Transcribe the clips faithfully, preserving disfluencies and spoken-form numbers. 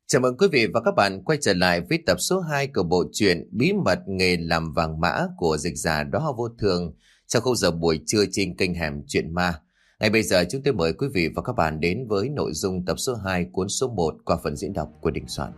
Chào mừng quý vị và các bạn quay trở lại với tập số hai của bộ truyện Bí mật nghề làm vàng mã của dịch giả Đó Vô Thường trong khung giờ buổi trưa trên kênh Hẻm Chuyện Ma. Ngay bây giờ chúng tôi mời quý vị và các bạn đến với nội dung tập số hai cuốn số một qua phần diễn đọc của Đình Soạn.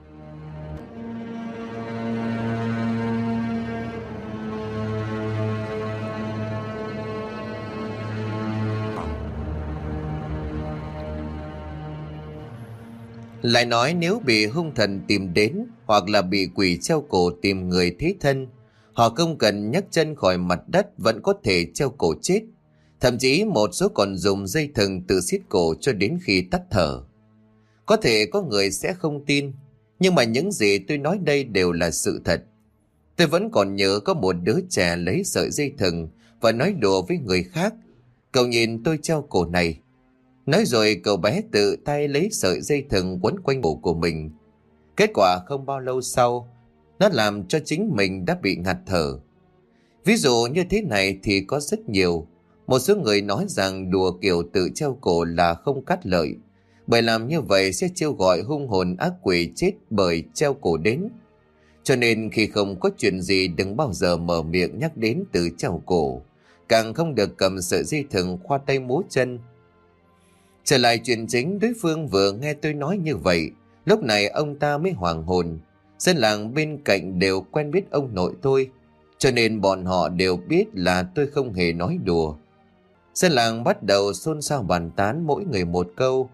Lại nói nếu bị hung thần tìm đến hoặc là bị quỷ treo cổ tìm người thế thân, họ không cần nhấc chân khỏi mặt đất vẫn có thể treo cổ chết. Thậm chí một số còn dùng dây thừng tự xiết cổ cho đến khi tắt thở. Có thể có người sẽ không tin, nhưng mà những gì tôi nói đây đều là sự thật. Tôi vẫn còn nhớ có một đứa trẻ lấy sợi dây thừng và nói đùa với người khác: "Cậu nhìn tôi treo cổ này." Nói rồi cậu bé tự tay lấy sợi dây thừng quấn quanh cổ của mình. Kết quả không bao lâu sau, nó làm cho chính mình đã bị ngạt thở. Ví dụ như thế này thì có rất nhiều. Một số người nói rằng đùa kiểu tự treo cổ là không cát lợi, bởi làm như vậy sẽ chiêu gọi hung hồn ác quỷ chết bởi treo cổ đến. Cho nên khi không có chuyện gì đừng bao giờ mở miệng nhắc đến tự treo cổ, càng không được cầm sợi dây thừng khoa tay múa chân. Trở lại chuyện chính, đối phương vừa nghe tôi nói như vậy, lúc này ông ta mới hoảng hồn. Dân làng bên cạnh đều quen biết ông nội tôi, cho nên bọn họ đều biết là tôi không hề nói đùa. Dân làng bắt đầu xôn xao bàn tán mỗi người một câu.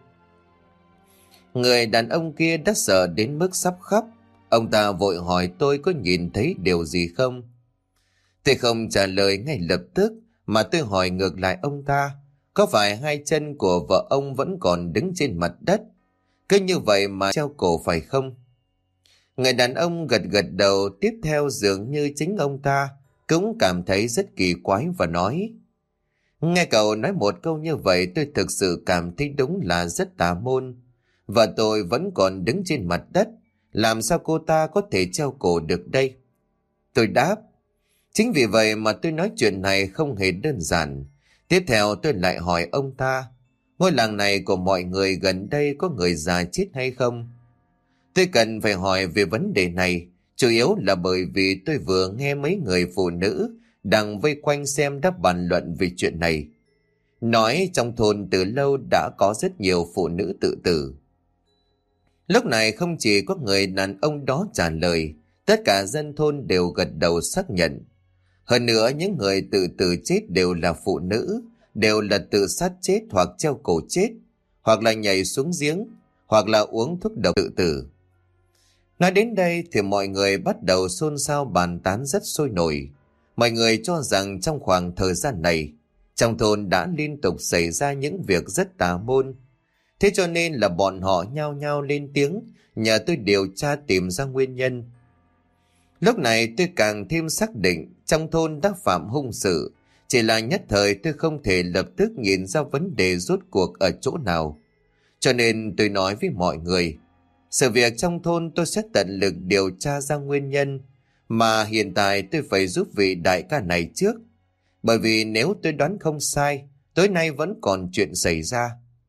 Người đàn ông kia đã sợ đến mức sắp khóc. Ông ta vội hỏi tôi có nhìn thấy điều gì không. Tôi không trả lời ngay lập tức, mà tôi hỏi ngược lại ông ta: có phải hai chân của vợ ông vẫn còn đứng trên mặt đất, cứ như vậy mà treo cổ phải không? Người đàn ông gật gật đầu. Tiếp theo dường như chính ông ta cũng cảm thấy rất kỳ quái và nói: nghe cậu nói một câu như vậy tôi thực sự cảm thấy đúng là rất tà môn. Vợ tôi vẫn còn đứng trên mặt đất, làm sao cô ta có thể treo cổ được đây? Tôi đáp: chính vì vậy mà tôi nói chuyện này không hề đơn giản. Tiếp theo tôi lại hỏi ông ta: ngôi làng này của mọi người gần đây có người già chết hay không? Tôi cần phải hỏi về vấn đề này, chủ yếu là bởi vì tôi vừa nghe mấy người phụ nữ đang vây quanh xem đáp bàn luận về chuyện này. Nói trong thôn từ lâu đã có rất nhiều phụ nữ tự tử. Lúc này không chỉ có người đàn ông đó trả lời, tất cả dân thôn đều gật đầu xác nhận. Hơn nữa những người tự tử chết đều là phụ nữ, đều là tự sát chết hoặc treo cổ chết, hoặc là nhảy xuống giếng, hoặc là uống thuốc độc tự tử. Nói đến đây thì mọi người bắt đầu xôn xao bàn tán rất sôi nổi. Mọi người cho rằng trong khoảng thời gian này, trong thôn đã liên tục xảy ra những việc rất tà môn. Thế cho nên là bọn họ nhao nhao lên tiếng nhờ tôi điều tra tìm ra nguyên nhân. Lúc này tôi càng thêm xác định trong thôn đã phạm hung sự, chỉ là nhất thời tôi không thể lập tức nhìn ra vấn đề rốt cuộc ở chỗ nào. Cho nên tôi nói với mọi người, sự việc trong thôn tôi sẽ tận lực điều tra ra nguyên nhân, mà hiện tại tôi phải giúp vị đại ca này trước. Bởi vì nếu tôi đoán không sai, tối nay vẫn còn chuyện xảy ra.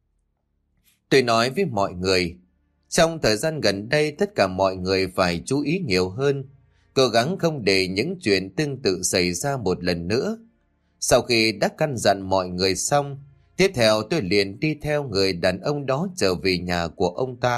Tôi nói với mọi người, trong thời gian gần đây tất cả mọi người phải chú ý nhiều hơn, cố gắng không để những chuyện tương tự xảy ra một lần nữa. Sau khi đã căn dặn mọi người xong, tiếp theo tôi liền đi theo người đàn ông đó trở về nhà của ông ta.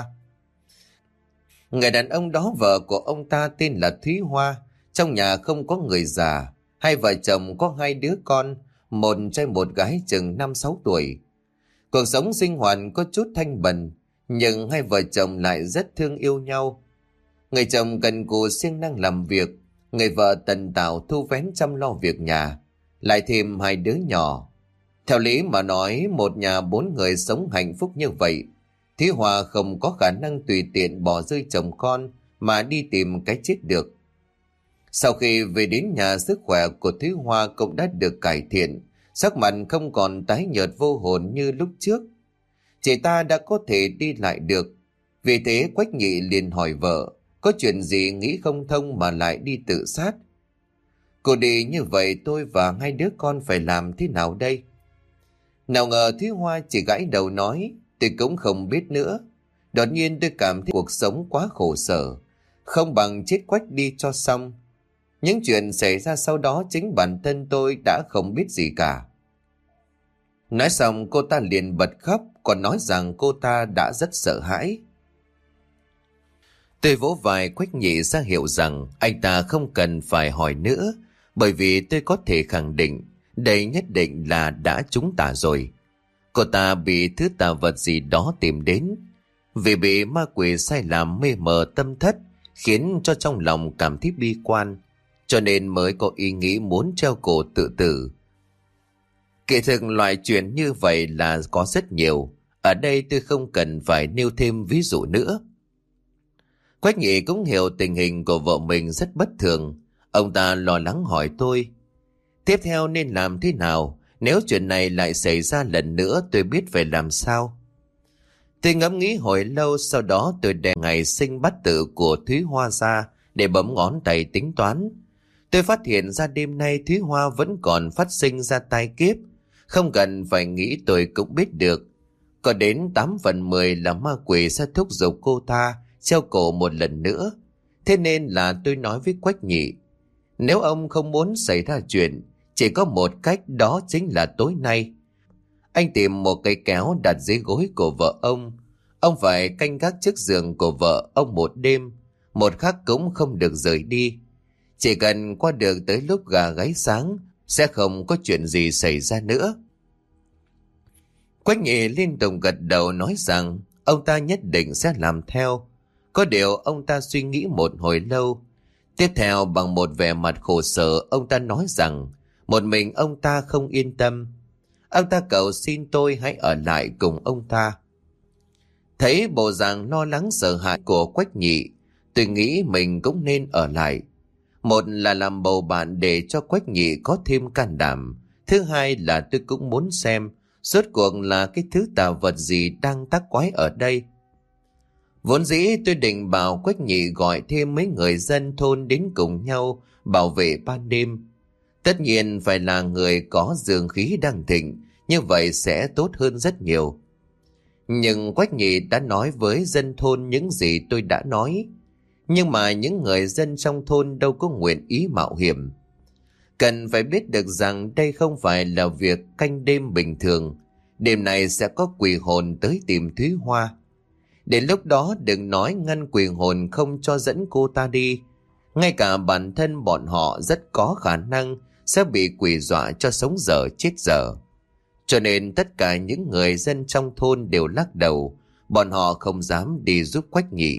Người đàn ông đó vợ của ông ta tên là Thúy Hoa. Trong nhà không có người già, hai vợ chồng có hai đứa con, một trai một gái chừng năm sáu tuổi. Cuộc sống sinh hoạt có chút thanh bần, nhưng hai vợ chồng lại rất thương yêu nhau. Người chồng cần cù siêng năng làm việc, người vợ tần tảo thu vén chăm lo việc nhà, lại thêm hai đứa nhỏ. Theo lý mà nói, một nhà bốn người sống hạnh phúc như vậy, Thúy Hoa không có khả năng tùy tiện bỏ rơi chồng con mà đi tìm cái chết được. Sau khi về đến nhà, sức khỏe của Thúy Hoa cũng đã được cải thiện, sắc mặt không còn tái nhợt vô hồn như lúc trước. Chị ta đã có thể đi lại được. Vì thế Quách Nhị liền hỏi vợ, có chuyện gì nghĩ không thông mà lại đi tự sát? Cô đi như vậy tôi và hai đứa con phải làm thế nào đây? Nào ngờ Thúy Hoa chỉ gãi đầu nói, tôi cũng không biết nữa. Đột nhiên tôi cảm thấy cuộc sống quá khổ sở, không bằng chết quách đi cho xong. Những chuyện xảy ra sau đó chính bản thân tôi đã không biết gì cả. Nói xong cô ta liền bật khóc, còn nói rằng cô ta đã rất sợ hãi. Tôi vỗ vai Quách Nhị ra hiệu rằng anh ta không cần phải hỏi nữa, bởi vì tôi có thể khẳng định đây nhất định là đã trúng tà rồi. Cô ta bị thứ tà vật gì đó tìm đến, vì bị ma quỷ sai làm mê mờ tâm thất, khiến cho trong lòng cảm thấy bi quan, cho nên mới có ý nghĩ muốn treo cổ tự tử. Kỳ thực loại chuyện như vậy là có rất nhiều, ở đây tôi không cần phải nêu thêm ví dụ nữa. Quách Nhị cũng hiểu tình hình của vợ mình rất bất thường. Ông ta lo lắng hỏi tôi, tiếp theo nên làm thế nào? Nếu chuyện này lại xảy ra lần nữa, tôi biết phải làm sao. Tôi ngẫm nghĩ hồi lâu, sau đó tôi đem ngày sinh bát tự của Thúy Hoa ra để bấm ngón tay tính toán. Tôi phát hiện ra đêm nay Thúy Hoa vẫn còn phát sinh ra tai kiếp. Không cần phải nghĩ tôi cũng biết được. Có đến tám phần mười là ma quỷ sẽ thúc giục cô ta treo cổ một lần nữa. Thế nên là tôi nói với Quách Nhị, nếu ông không muốn xảy ra chuyện, chỉ có một cách, đó chính là tối nay anh tìm một cây kéo đặt dưới gối của vợ ông. Ông phải canh gác trước giường của vợ ông một đêm, một khắc cũng không được rời đi. Chỉ cần qua được tới lúc gà gáy sáng, sẽ không có chuyện gì xảy ra nữa. Quách Nhị liên tục gật đầu nói rằng ông ta nhất định sẽ làm theo. Có điều ông ta suy nghĩ một hồi lâu. Tiếp theo bằng một vẻ mặt khổ sở, ông ta nói rằng một mình ông ta không yên tâm. Ông ta cầu xin tôi hãy ở lại cùng ông ta. Thấy bộ dạng lo lắng sợ hãi của Quách Nhị, tôi nghĩ mình cũng nên ở lại. Một là làm bầu bạn để cho Quách Nhị có thêm can đảm. Thứ hai là tôi cũng muốn xem rốt cuộc là cái thứ tà vật gì đang tác quái ở đây. Vốn dĩ tôi định bảo Quách Nhị gọi thêm mấy người dân thôn đến cùng nhau bảo vệ ban đêm. Tất nhiên phải là người có dương khí đang thịnh, như vậy sẽ tốt hơn rất nhiều. Nhưng Quách Nhị đã nói với dân thôn những gì tôi đã nói. Nhưng mà những người dân trong thôn đâu có nguyện ý mạo hiểm. Cần phải biết được rằng đây không phải là việc canh đêm bình thường. Đêm này sẽ có quỷ hồn tới tìm Thúy Hoa. Đến lúc đó đừng nói ngăn quỷ hồn không cho dẫn cô ta đi. Ngay cả bản thân bọn họ rất có khả năng sẽ bị quỷ dọa cho sống dở chết dở. Cho nên tất cả những người dân trong thôn đều lắc đầu. Bọn họ không dám đi giúp Quách Nhị.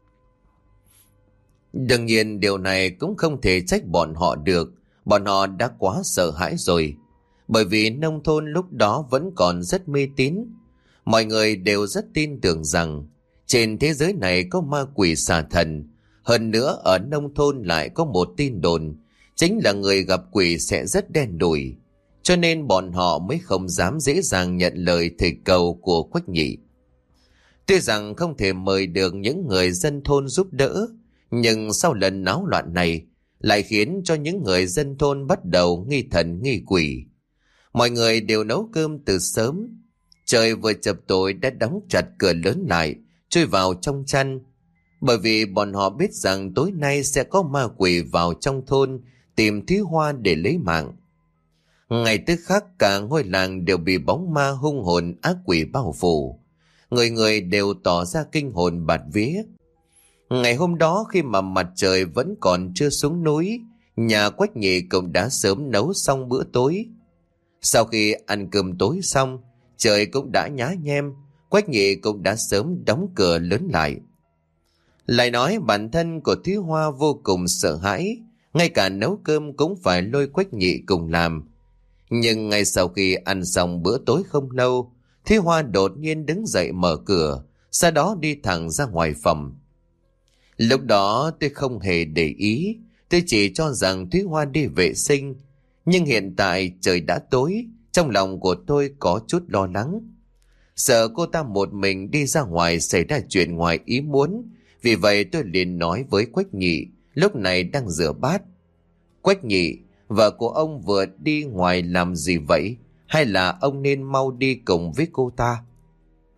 Đương nhiên điều này cũng không thể trách bọn họ được. Bọn họ đã quá sợ hãi rồi. Bởi vì nông thôn lúc đó vẫn còn rất mê tín. Mọi người đều rất tin tưởng rằng trên thế giới này có ma quỷ xà thần. Hơn nữa ở nông thôn lại có một tin đồn, chính là người gặp quỷ sẽ rất đen đủi. Cho nên bọn họ mới không dám dễ dàng nhận lời thầy cầu của Quách Nhị. Tuy rằng không thể mời được những người dân thôn giúp đỡ, nhưng sau lần náo loạn này lại khiến cho những người dân thôn bắt đầu nghi thần nghi quỷ. Mọi người đều nấu cơm từ sớm. Trời vừa chập tối đã đóng chặt cửa lớn lại, chui vào trong chăn. Bởi vì bọn họ biết rằng tối nay sẽ có ma quỷ vào trong thôn tìm Thúy Hoa để lấy mạng. Ngày tức khắc cả ngôi làng đều bị bóng ma hung hồn ác quỷ bao phủ. Người người đều tỏ ra kinh hồn bạt vía. Ngày hôm đó khi mà mặt trời vẫn còn chưa xuống núi, nhà Quách Nhị cũng đã sớm nấu xong bữa tối. Sau khi ăn cơm tối xong, trời cũng đã nhá nhem, Quách Nhị cũng đã sớm đóng cửa lớn lại. Lại nói bản thân của Thúy Hoa vô cùng sợ hãi, ngay cả nấu cơm cũng phải lôi Quách Nhị cùng làm. Nhưng ngay sau khi ăn xong bữa tối không lâu, Thúy Hoa đột nhiên đứng dậy mở cửa, sau đó đi thẳng ra ngoài phòng. Lúc đó tôi không hề để ý, tôi chỉ cho rằng Thúy Hoa đi vệ sinh. Nhưng hiện tại trời đã tối, trong lòng của tôi có chút lo lắng. Sợ cô ta một mình đi ra ngoài xảy ra chuyện ngoài ý muốn. Vì vậy tôi liền nói với Quách Nhị, lúc này đang rửa bát. Quách Nhị, vợ của ông vừa đi ngoài làm gì vậy? Hay là ông nên mau đi cùng với cô ta?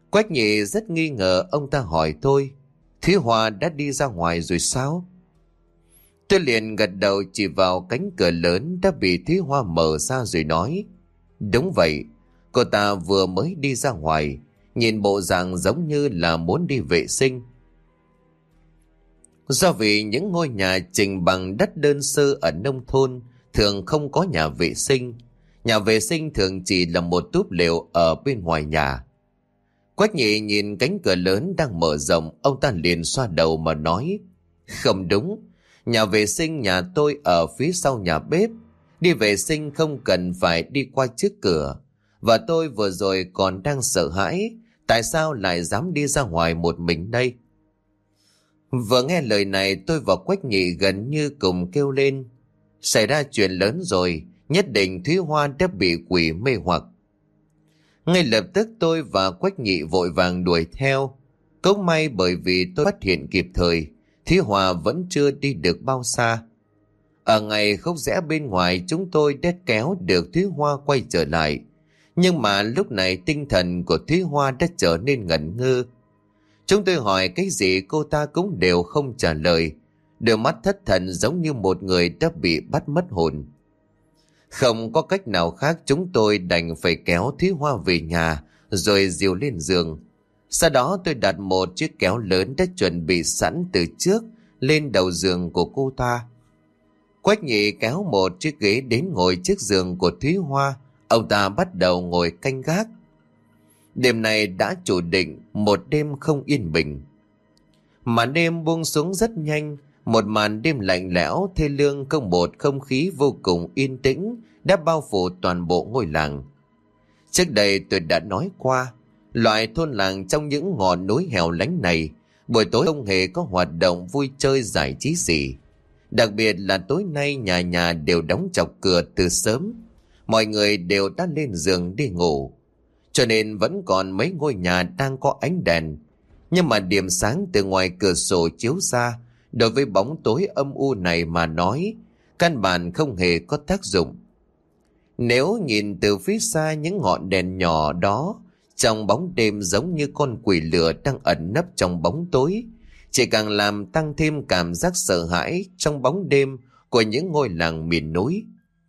Quách Nhị rất nghi ngờ, ông ta hỏi tôi: Thúy Hoa đã đi ra ngoài rồi sao? Tôi liền gật đầu chỉ vào cánh cửa lớn đã bị Thúy Hoa mở ra rồi nói: Đúng vậy, cô ta vừa mới đi ra ngoài, nhìn bộ dạng giống như là muốn đi vệ sinh. Do vì những ngôi nhà trình bằng đất đơn sơ ở nông thôn thường không có nhà vệ sinh, nhà vệ sinh thường chỉ là một túp lều ở bên ngoài nhà. Quách Nhị nhìn cánh cửa lớn đang mở rộng, ông ta liền xoa đầu mà nói: Không đúng, nhà vệ sinh nhà tôi ở phía sau nhà bếp, đi vệ sinh không cần phải đi qua trước cửa, và tôi vừa rồi còn đang sợ hãi, tại sao lại dám đi ra ngoài một mình đây? Vừa nghe lời này, tôi và Quách Nhị gần như cùng kêu lên: Xảy ra chuyện lớn rồi, nhất định Thúy Hoa đã bị quỷ mê hoặc. Ngay lập tức tôi và Quách Nhị vội vàng đuổi theo. Cũng may bởi vì tôi phát hiện kịp thời, Thúy Hoa vẫn chưa đi được bao xa. Ở ngày khúc rẽ bên ngoài, chúng tôi đã kéo được Thúy Hoa quay trở lại. Nhưng mà lúc này tinh thần của Thúy Hoa đã trở nên ngẩn ngơ. Chúng tôi hỏi cái gì cô ta cũng đều không trả lời, đôi mắt thất thần giống như một người đã bị bắt mất hồn. Không có cách nào khác, chúng tôi đành phải kéo Thúy Hoa về nhà rồi dìu lên giường. Sau đó tôi đặt một chiếc kéo lớn đã chuẩn bị sẵn từ trước lên đầu giường của cô ta. Quách Nhị kéo một chiếc ghế đến ngồi trước giường của Thúy Hoa. Ông ta bắt đầu ngồi canh gác. Đêm này đã chủ định một đêm không yên bình. Màn đêm buông xuống rất nhanh, một màn đêm lạnh lẽo thê lương, không một không khí vô cùng yên tĩnh đã bao phủ toàn bộ ngôi làng. Trước đây tôi đã nói qua, loại thôn làng trong những ngọn núi hẻo lánh này, buổi tối không hề có hoạt động vui chơi giải trí gì. Đặc biệt là tối nay nhà nhà đều đóng chọc cửa từ sớm, mọi người đều đã lên giường đi ngủ, cho nên vẫn còn mấy ngôi nhà đang có ánh đèn. Nhưng mà điểm sáng từ ngoài cửa sổ chiếu ra, đối với bóng tối âm u này mà nói, căn bản không hề có tác dụng. Nếu nhìn từ phía xa những ngọn đèn nhỏ đó, trong bóng đêm giống như con quỷ lửa đang ẩn nấp trong bóng tối, chỉ càng làm tăng thêm cảm giác sợ hãi trong bóng đêm của những ngôi làng miền núi.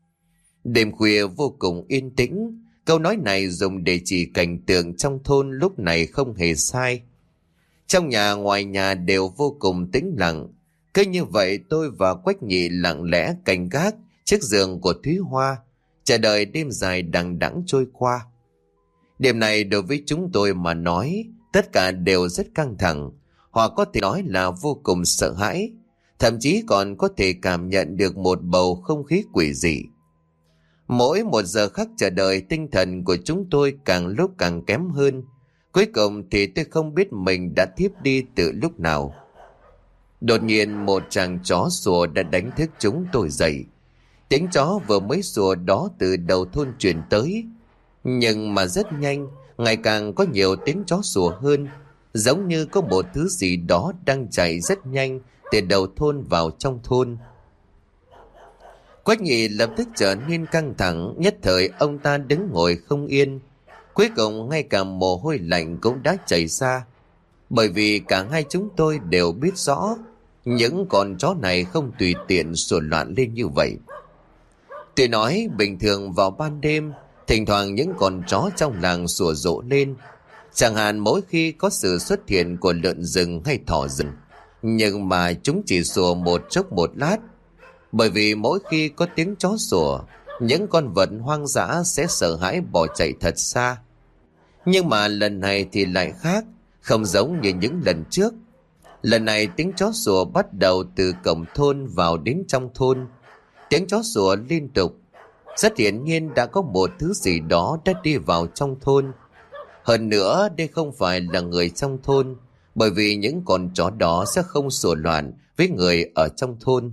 Đêm khuya vô cùng yên tĩnh, câu nói này dùng để chỉ cảnh tượng trong thôn lúc này không hề sai. Trong nhà ngoài nhà đều vô cùng tĩnh lặng. Cứ như vậy tôi và Quách Nhị lặng lẽ canh gác trước giường của Thúy Hoa, chờ đợi đêm dài đằng đẵng trôi qua. Đêm này đối với chúng tôi mà nói, tất cả đều rất căng thẳng, hoặc có thể nói là vô cùng sợ hãi, thậm chí còn có thể cảm nhận được một bầu không khí quỷ dị. Mỗi một giờ khắc chờ đợi, tinh thần của chúng tôi càng lúc càng kém hơn. Cuối cùng thì tôi không biết mình đã thiếp đi từ lúc nào. Đột nhiên một chàng chó sủa đã đánh thức chúng tôi dậy. Tiếng chó vừa mới sủa đó từ đầu thôn truyền tới, nhưng mà rất nhanh, ngày càng có nhiều tiếng chó sủa hơn, giống như có một thứ gì đó đang chạy rất nhanh từ đầu thôn vào trong thôn. Quách Nhị lập tức trở nên căng thẳng, nhất thời ông ta đứng ngồi không yên. Cuối cùng ngay cả mồ hôi lạnh cũng đã chảy ra, bởi vì cả hai chúng tôi đều biết rõ những con chó này không tùy tiện sủa loạn lên như vậy. Tuy nói bình thường vào ban đêm, thỉnh thoảng những con chó trong làng sủa rộ lên, chẳng hạn mỗi khi có sự xuất hiện của lợn rừng hay thỏ rừng, nhưng mà chúng chỉ sủa một chốc một lát, bởi vì mỗi khi có tiếng chó sủa, những con vật hoang dã sẽ sợ hãi bỏ chạy thật xa. Nhưng mà lần này thì lại khác, không giống như những lần trước. Lần này tiếng chó sủa bắt đầu từ cổng thôn vào đến trong thôn. Tiếng chó sủa liên tục. Rất hiển nhiên đã có một thứ gì đó đã đi vào trong thôn. Hơn nữa đây không phải là người trong thôn, bởi vì những con chó đó sẽ không sủa loạn với người ở trong thôn.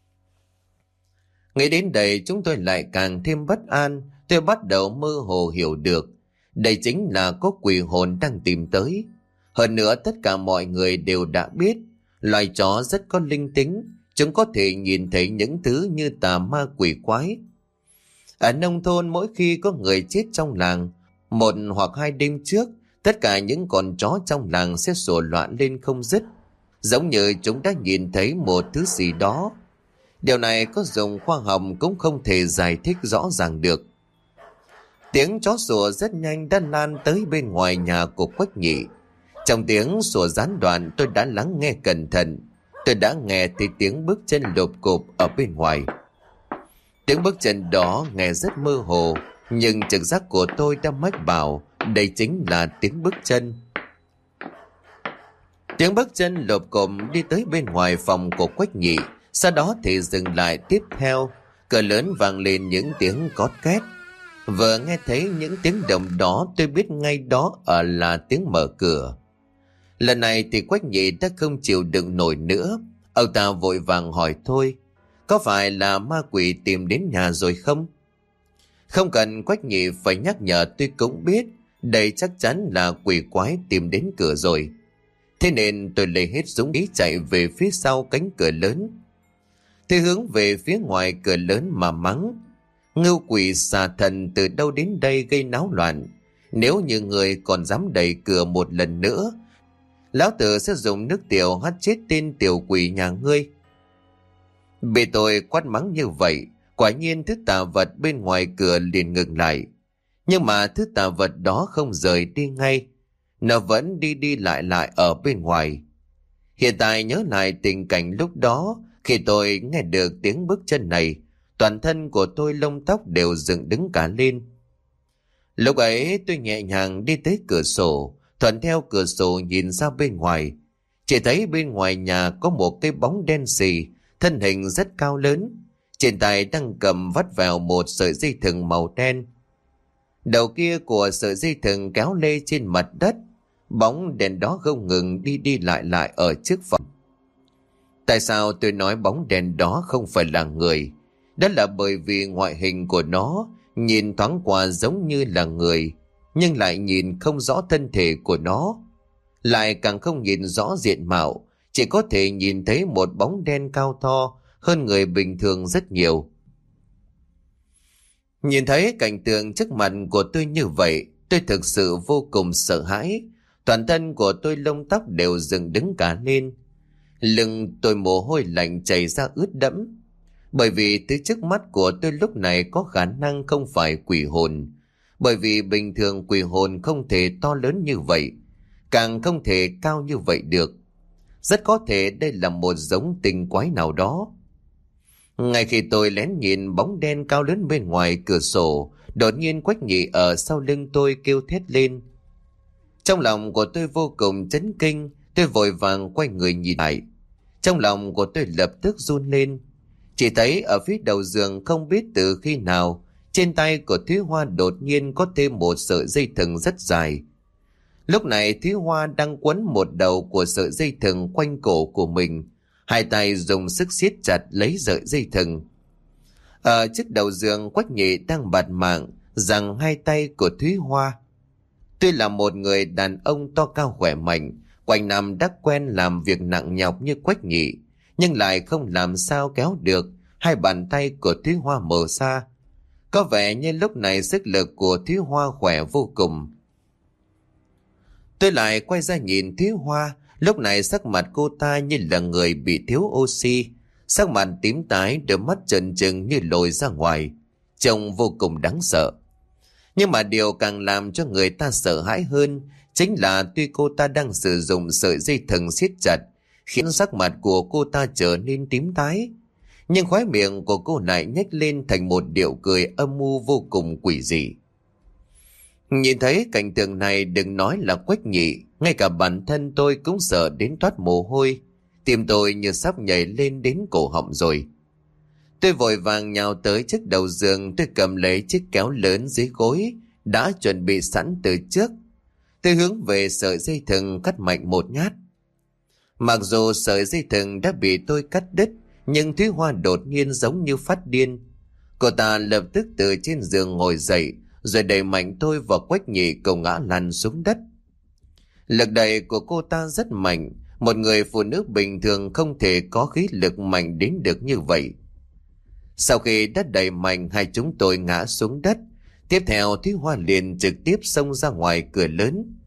Nghĩ đến đây chúng tôi lại càng thêm bất an. Tôi bắt đầu mơ hồ hiểu được đây chính là có quỷ hồn đang tìm tới. Hơn nữa tất cả mọi người đều đã biết loài chó rất có linh tính, chúng có thể nhìn thấy những thứ như tà ma quỷ quái. Ở nông thôn mỗi khi có người chết trong làng, một hoặc hai đêm trước Tất cả những con chó trong làng sẽ sủa loạn lên không dứt, giống như chúng đã nhìn thấy một thứ gì đó. Điều này có dùng khoa học cũng không thể giải thích rõ ràng được. Tiếng chó sủa rất nhanh đã lan tới bên ngoài nhà của Quách Nhị. Trong tiếng sủa gián đoạn, tôi đã lắng nghe cẩn thận. Tôi đã nghe thấy tiếng bước chân lộp cộp ở bên ngoài. Tiếng bước chân đó nghe rất mơ hồ, nhưng trực giác của tôi đã mách bảo đây chính là tiếng bước chân. Tiếng bước chân lộp cộp đi tới bên ngoài phòng của Quách Nhị, sau đó thì dừng lại. Tiếp theo, cửa lớn vang lên những tiếng cót két. Vừa nghe thấy những tiếng động đó, tôi biết ngay đó ở là tiếng mở cửa. Lần này thì Quách Nhị đã không chịu đựng nổi nữa. Ông ta vội vàng hỏi thôi, có phải là ma quỷ tìm đến nhà rồi không? Không cần Quách Nhị phải nhắc nhở, tôi cũng biết đây chắc chắn là quỷ quái tìm đến cửa rồi. Thế nên tôi lấy hết dũng khí chạy về phía sau cánh cửa lớn. Tôi hướng về phía ngoài cửa lớn mà mắng: ngưu quỷ xà thần từ đâu đến đây gây náo loạn? Nếu như người còn dám đẩy cửa một lần nữa, lão tử sẽ dùng nước tiểu hắt chết tên tiểu quỷ nhà ngươi. Bị tôi quát mắng như vậy, quả nhiên thứ tà vật bên ngoài cửa liền ngừng lại. Nhưng mà thứ tà vật đó không rời đi ngay, nó vẫn đi đi lại lại ở bên ngoài. Hiện tại nhớ lại tình cảnh lúc đó, khi tôi nghe được tiếng bước chân này, toàn thân của tôi lông tóc đều dựng đứng cả lên. Lúc ấy tôi nhẹ nhàng đi tới cửa sổ, thuận theo cửa sổ nhìn ra bên ngoài. Chỉ thấy bên ngoài nhà có một cái bóng đen xì, thân hình rất cao lớn, trên tay đang cầm vắt vào một sợi dây thừng màu đen. Đầu kia của sợi dây thừng kéo lê trên mặt đất, bóng đèn đó không ngừng đi đi lại lại ở trước phòng. Tại sao tôi nói bóng đèn đó không phải là người? Đó là bởi vì ngoại hình của nó nhìn thoáng qua giống như là người, nhưng lại nhìn không rõ thân thể của nó, lại càng không nhìn rõ diện mạo, chỉ có thể nhìn thấy một bóng đen cao to hơn người bình thường rất nhiều. Nhìn thấy cảnh tượng trước mặt của tôi như vậy, tôi thực sự vô cùng sợ hãi. Toàn thân của tôi lông tóc đều dựng đứng cả lên. Lưng tôi mồ hôi lạnh chảy ra ướt đẫm. Bởi vì thứ trước mắt của tôi lúc này có khả năng không phải quỷ hồn. Bởi vì bình thường quỷ hồn không thể to lớn như vậy, càng không thể cao như vậy được. Rất có thể đây là một giống tinh quái nào đó. Ngay khi tôi lén nhìn bóng đen cao lớn bên ngoài cửa sổ, đột nhiên Quách Nhị ở sau lưng tôi kêu thét lên. Trong lòng của tôi vô cùng chấn kinh, tôi vội vàng quay người nhìn lại. Trong lòng của tôi lập tức run lên. Chỉ thấy ở phía đầu giường không biết từ khi nào, trên tay của Thúy Hoa đột nhiên có thêm một sợi dây thừng rất dài. Lúc này Thúy Hoa đang quấn một đầu của sợi dây thừng quanh cổ của mình, hai tay dùng sức siết chặt lấy sợi dây thừng. Ở trước đầu giường, Quách Nhị đang bạt mạng giằng hai tay của Thúy Hoa. Tuy là một người đàn ông to cao khỏe mạnh, quanh năm đã quen làm việc nặng nhọc như Quách Nhị, nhưng lại không làm sao kéo được hai bàn tay của Thúy Hoa mở ra. Có vẻ như lúc này sức lực của Thúy Hoa khỏe vô cùng. Tôi lại quay ra nhìn Thúy Hoa, lúc này sắc mặt cô ta như là người bị thiếu oxy, sắc mặt tím tái, đôi mắt trợn trừng như lồi ra ngoài, trông vô cùng đáng sợ. Nhưng mà điều càng làm cho người ta sợ hãi hơn chính là tuy cô ta đang sử dụng sợi dây thừng siết chặt, khiến sắc mặt của cô ta trở nên tím tái, nhưng khóe miệng của cô lại nhếch lên thành một điệu cười âm mưu vô cùng quỷ dị. Nhìn thấy cảnh tượng này, đừng nói là Quách Nhị, ngay cả bản thân tôi cũng sợ đến toát mồ hôi, tim tôi như sắp nhảy lên đến cổ họng rồi. Tôi vội vàng nhào tới trước đầu giường, tôi cầm lấy chiếc kéo lớn dưới gối đã chuẩn bị sẵn từ trước. Tôi hướng về sợi dây thừng cắt mạnh một nhát. Mặc dù sợi dây thừng đã bị tôi cắt đứt, nhưng Thúy Hoa đột nhiên giống như phát điên. Cô ta lập tức từ trên giường ngồi dậy, rồi đẩy mạnh tôi và Quách Nhị cùng ngã lăn xuống đất. Lực đẩy của cô ta rất mạnh, một người phụ nữ bình thường không thể có khí lực mạnh đến được như vậy. Sau khi đã đẩy mạnh hai chúng tôi ngã xuống đất, tiếp theo Thúy Hoa liền trực tiếp xông ra ngoài cửa lớn.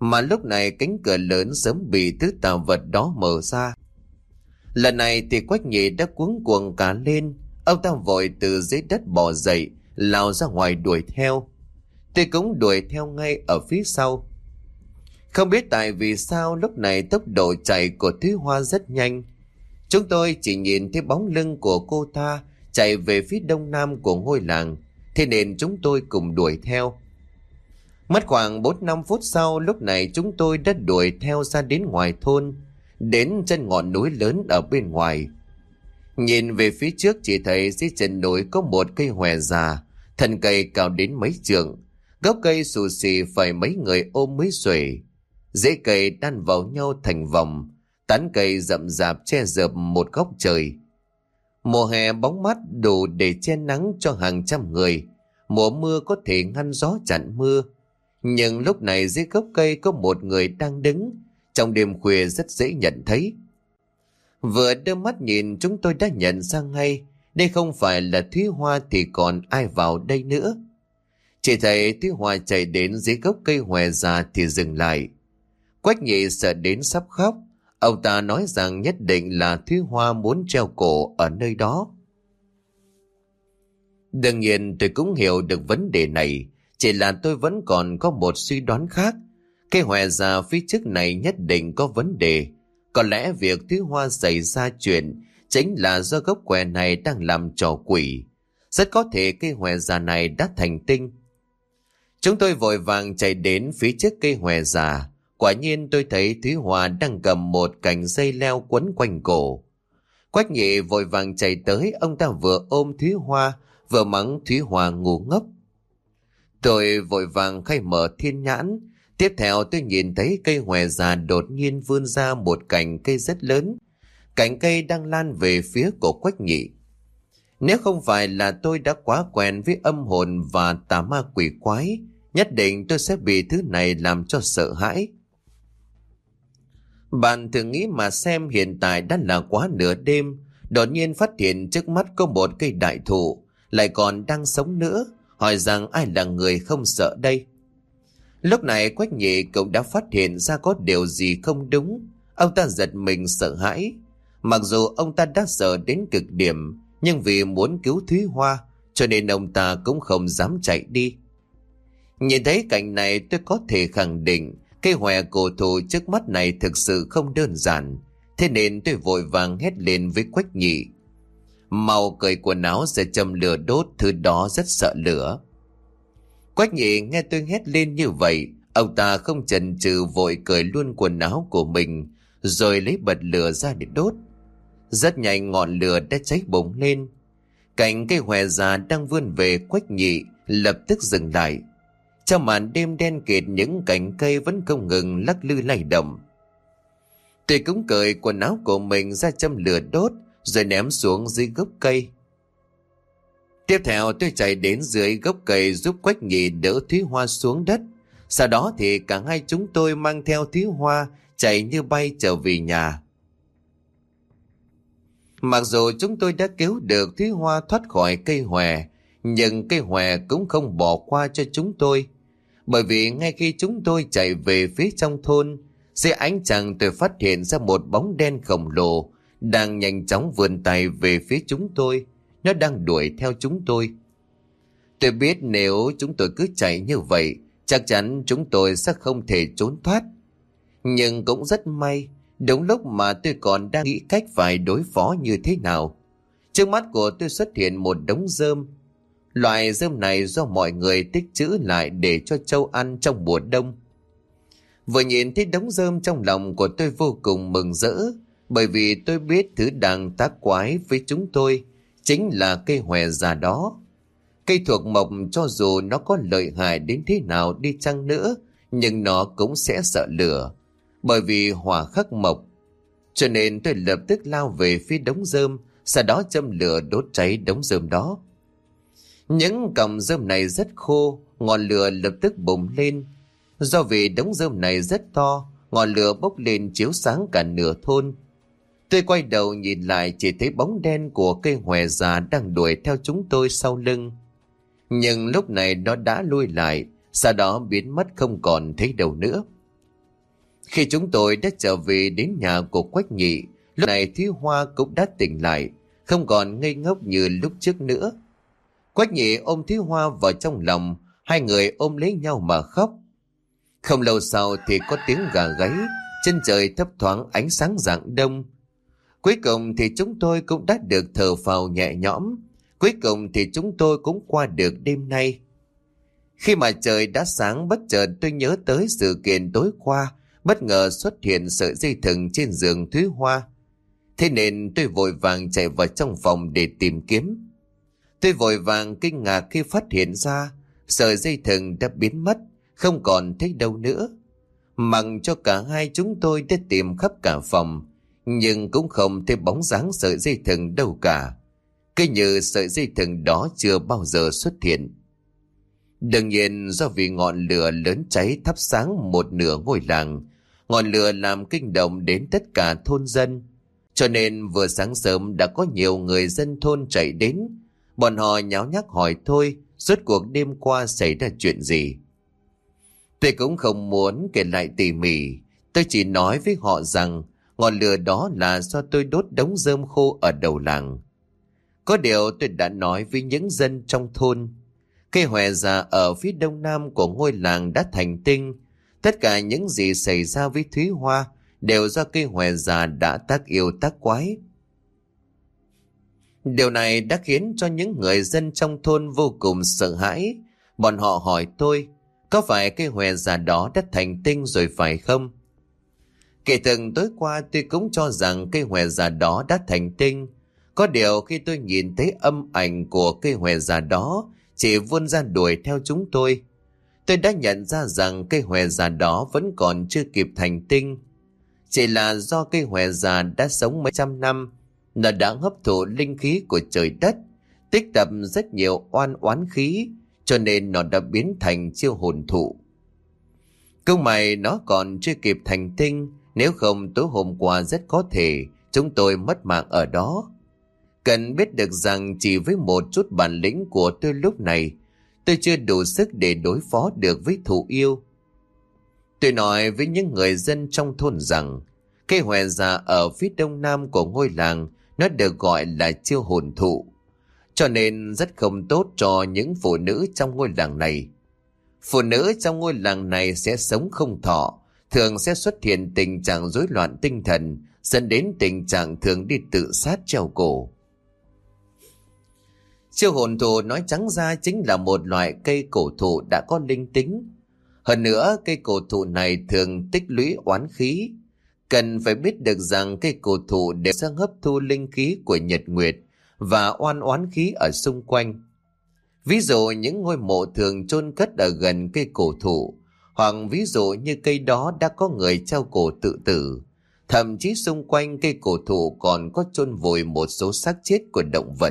Mà lúc này cánh cửa lớn sớm bị thứ tà vật đó mở ra. Lần này thì Quách Nhị đã cuống cuồng cả lên. Ông ta vội từ dưới đất bò dậy, lao ra ngoài đuổi theo. Tôi cũng đuổi theo ngay ở phía sau. Không biết tại vì sao lúc này tốc độ chạy của Thúy Hoa rất nhanh. Chúng tôi chỉ nhìn thấy bóng lưng của cô ta chạy về phía đông nam của ngôi làng, thế nên chúng tôi cùng đuổi theo. Mất khoảng bốn năm phút sau, lúc này chúng tôi đã đuổi theo ra đến ngoài thôn, đến chân ngọn núi lớn ở bên ngoài. Nhìn về phía trước chỉ thấy dưới chân núi có một cây hòe già, thân cây cao đến mấy trượng, gốc cây xù xì phải mấy người ôm mới xuể. Rễ cây đan vào nhau thành vòng, tán cây rậm rạp che dợp một góc trời. Mùa hè bóng mát đủ để che nắng cho hàng trăm người, mùa mưa có thể ngăn gió chặn mưa. Nhưng lúc này dưới gốc cây có một người đang đứng, trong đêm khuya rất dễ nhận thấy. Vừa đưa mắt nhìn chúng tôi đã nhận ra ngay, đây không phải là Thúy Hoa thì còn ai vào đây nữa. Chỉ thấy Thúy Hoa chạy đến dưới gốc cây hòe già thì dừng lại. Quách Nhị sợ đến sắp khóc. Ông ta nói rằng nhất định là Thúy Hoa muốn treo cổ ở nơi đó. Đương nhiên tôi cũng hiểu được vấn đề này, chỉ là tôi vẫn còn có một suy đoán khác. Cây hòe già phía trước này nhất định có vấn đề. Có lẽ việc Thúy Hoa xảy ra chuyện chính là do gốc què này đang làm trò quỷ. Rất có thể cây hòe già này đã thành tinh. Chúng tôi vội vàng chạy đến phía trước cây hòe già. Quả nhiên tôi thấy Thúy Hoa đang cầm một cành dây leo quấn quanh cổ. Quách Nhị vội vàng chạy tới, ông ta vừa ôm Thúy Hoa vừa mắng Thúy Hoa ngu ngốc. Tôi vội vàng khai mở thiên nhãn. Tiếp theo tôi nhìn thấy cây hòe già đột nhiên vươn ra một cành cây rất lớn. Cành cây đang lan về phía của Quách Nhị. Nếu không phải là tôi đã quá quen với âm hồn và tà ma quỷ quái, nhất định tôi sẽ bị thứ này làm cho sợ hãi. Bạn thử nghĩ mà xem, hiện tại đã là quá nửa đêm, đột nhiên phát hiện trước mắt có một cây đại thụ, lại còn đang sống nữa, hỏi rằng ai là người không sợ đây. Lúc này Quách Nhị cũng đã phát hiện ra có điều gì không đúng. Ông ta giật mình sợ hãi. Mặc dù ông ta đã sợ đến cực điểm, nhưng vì muốn cứu Thúy Hoa, cho nên ông ta cũng không dám chạy đi. Nhìn thấy cảnh này tôi có thể khẳng định cây hòe cổ thụ trước mắt này thực sự không đơn giản. Thế nên tôi vội vàng hét lên với Quách Nhị: mau cởi quần áo rồi châm lửa đốt, thứ đó rất sợ lửa. Quách Nhị nghe tôi hét lên như vậy, ông ta không chần chừ vội cởi luôn quần áo của mình, rồi lấy bật lửa ra để đốt. Rất nhanh ngọn lửa đã cháy bùng lên. Cành cây hòe già đang vươn về Quách Nhị lập tức dừng lại. Trong màn đêm đen kịt, những cành cây vẫn không ngừng lắc lư lay động. Tôi cũng cởi quần áo của mình ra châm lửa đốt, rồi ném xuống dưới gốc cây. Tiếp theo tôi chạy đến dưới gốc cây giúp Quách Nhị đỡ Thúy Hoa xuống đất. Sau đó thì cả hai chúng tôi mang theo Thúy Hoa chạy như bay trở về nhà. Mặc dù chúng tôi đã cứu được Thúy Hoa thoát khỏi cây hòe, nhưng cây hòe cũng không bỏ qua cho chúng tôi. Bởi vì ngay khi chúng tôi chạy về phía trong thôn, dưới ánh trăng tôi phát hiện ra một bóng đen khổng lồ đang nhanh chóng vươn tay về phía chúng tôi. Nó đang đuổi theo chúng tôi. Tôi biết nếu chúng tôi cứ chạy như vậy, chắc chắn chúng tôi sẽ không thể trốn thoát. Nhưng cũng rất may, đúng lúc mà tôi còn đang nghĩ cách phải đối phó như thế nào, trước mắt của tôi xuất hiện một đống rơm. Loại rơm này do mọi người tích trữ lại để cho trâu ăn trong mùa đông. Vừa nhìn thấy đống rơm, trong lòng của tôi vô cùng mừng rỡ, bởi vì tôi biết thứ đang tác quái với chúng tôi chính là cây hòe già đó. Cây thuộc mộc, cho dù nó có lợi hại đến thế nào đi chăng nữa, nhưng nó cũng sẽ sợ lửa, bởi vì hỏa khắc mộc. Cho nên tôi lập tức lao về phía đống rơm, sau đó châm lửa đốt cháy đống rơm đó. Những cọng rơm này rất khô, ngọn lửa lập tức bùng lên. Do vì đống rơm này rất to, ngọn lửa bốc lên chiếu sáng cả nửa thôn. Tôi quay đầu nhìn lại, chỉ thấy bóng đen của cây hòe già đang đuổi theo chúng tôi sau lưng. Nhưng lúc này nó đã lui lại, sau đó biến mất không còn thấy đâu nữa. Khi chúng tôi đã trở về đến nhà của Quách Nhị, lúc này Thúy Hoa cũng đã tỉnh lại, không còn ngây ngốc như lúc trước nữa. Quách Nhị ôm Thúy Hoa vào trong lòng, hai người ôm lấy nhau mà khóc. Không lâu sau thì có tiếng gà gáy, chân trời thấp thoáng ánh sáng rạng đông. Cuối cùng thì chúng tôi cũng đã được thở phào nhẹ nhõm. Cuối cùng thì chúng tôi cũng qua được đêm nay. Khi mà trời đã sáng, bất chợt tôi nhớ tới sự kiện tối qua, bất ngờ xuất hiện sợi dây thừng trên giường Thúy Hoa. Thế nên tôi vội vàng chạy vào trong phòng để tìm kiếm. Tôi vội vàng kinh ngạc khi phát hiện ra sợi dây thừng đã biến mất, không còn thấy đâu nữa. Mặc cho cả hai chúng tôi đã tìm khắp cả phòng, nhưng cũng không thấy bóng dáng sợi dây thừng đâu cả. Cứ như sợi dây thừng đó chưa bao giờ xuất hiện. Đương nhiên do vì ngọn lửa lớn cháy thắp sáng một nửa ngôi làng, ngọn lửa làm kinh động đến tất cả thôn dân. Cho nên vừa sáng sớm đã có nhiều người dân thôn chạy đến. Bọn họ nháo nhác hỏi thôi, rốt cuộc đêm qua xảy ra chuyện gì. Tôi cũng không muốn kể lại tỉ mỉ. Tôi chỉ nói với họ rằng ngọn lửa đó là do tôi đốt đống rơm khô ở đầu làng. Có điều tôi đã nói với những dân trong thôn. Cây hòe già ở phía đông nam của ngôi làng đã thành tinh. Tất cả những gì xảy ra với Thúy Hoa đều do cây hòe già đã tác yêu tác quái. Điều này đã khiến cho những người dân trong thôn vô cùng sợ hãi. Bọn họ hỏi tôi, có phải cây hòe già đó đã thành tinh rồi phải không? Kể từ tối qua tôi cũng cho rằng cây hòe già đó đã thành tinh. Có điều khi tôi nhìn thấy âm ảnh của cây hòe già đó chỉ vươn ra đuổi theo chúng tôi, tôi đã nhận ra rằng cây hòe già đó vẫn còn chưa kịp thành tinh. Chỉ là do cây hòe già đã sống mấy trăm năm, nó đã hấp thụ linh khí của trời đất, tích tập rất nhiều oan oán khí, cho nên nó đã biến thành chiêu hồn thụ. Cũng may nó còn chưa kịp thành tinh, nếu không tối hôm qua rất có thể chúng tôi mất mạng ở đó. Cần biết được rằng chỉ với một chút bản lĩnh của tôi lúc này, tôi chưa đủ sức để đối phó được với thụ yêu. Tôi nói với những người dân trong thôn rằng cây hòe già ở phía đông nam của ngôi làng nó được gọi là chiêu hồn thụ, cho nên rất không tốt cho những phụ nữ trong ngôi làng này. Phụ nữ trong ngôi làng này sẽ sống không thọ, thường sẽ xuất hiện tình trạng rối loạn tinh thần, dẫn đến tình trạng thường đi tự sát treo cổ. Chiêu hồn thụ nói trắng ra chính là một loại cây cổ thụ đã có linh tính. Hơn nữa, cây cổ thụ này thường tích lũy oán khí. Cần phải biết được rằng cây cổ thụ đều sẽ hấp thu linh khí của nhật nguyệt và oan oán khí ở xung quanh. Ví dụ những ngôi mộ thường chôn cất ở gần cây cổ thụ, hoặc ví dụ như cây đó đã có người treo cổ tự tử. Thậm chí xung quanh cây cổ thụ còn có chôn vùi một số xác chết của động vật.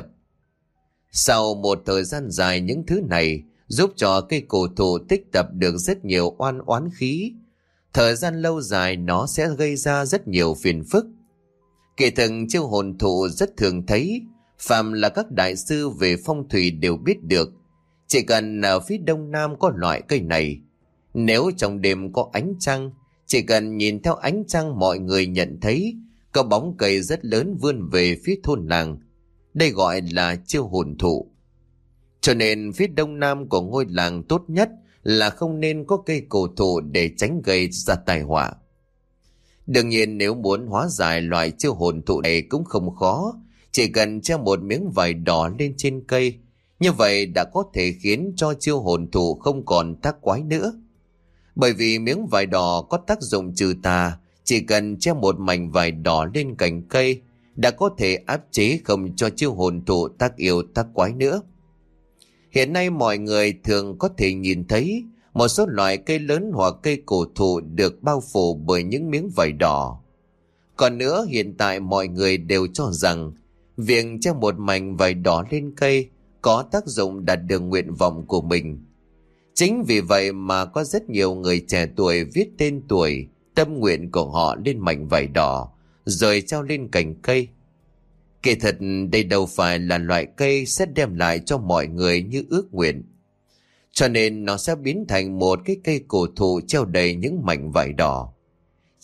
Sau một thời gian dài, những thứ này giúp cho cây cổ thụ tích tập được rất nhiều oan oán khí. Thời gian lâu dài nó sẽ gây ra rất nhiều phiền phức. Kể từng chiêu hồn thụ rất thường thấy, phàm là các đại sư về phong thủy đều biết được. Chỉ cần ở phía đông nam có loại cây này, nếu trong đêm có ánh trăng, chỉ cần nhìn theo ánh trăng mọi người nhận thấy có bóng cây rất lớn vươn về phía thôn làng. Đây gọi là chiêu hồn thụ. Cho nên phía đông nam của ngôi làng tốt nhất là không nên có cây cổ thụ để tránh gây ra tai họa. Đương nhiên nếu muốn hóa giải loại chiêu hồn thụ này cũng không khó, chỉ cần treo một miếng vải đỏ lên trên cây, như vậy đã có thể khiến cho chiêu hồn thụ không còn tác quái nữa. Bởi vì miếng vải đỏ có tác dụng trừ tà, chỉ cần treo một mảnh vải đỏ lên cành cây đã có thể áp chế không cho chiêu hồn thụ tác yêu tác quái nữa. Hiện nay mọi người thường có thể nhìn thấy một số loại cây lớn hoặc cây cổ thụ được bao phủ bởi những miếng vải đỏ. Còn nữa, hiện tại mọi người đều cho rằng việc treo một mảnh vải đỏ lên cây có tác dụng đạt được nguyện vọng của mình. Chính vì vậy mà có rất nhiều người trẻ tuổi viết tên tuổi, tâm nguyện của họ lên mảnh vải đỏ, rồi treo lên cành cây. Kỳ thật đây đâu phải là loại cây sẽ đem lại cho mọi người như ước nguyện. Cho nên nó sẽ biến thành một cái cây cổ thụ treo đầy những mảnh vải đỏ.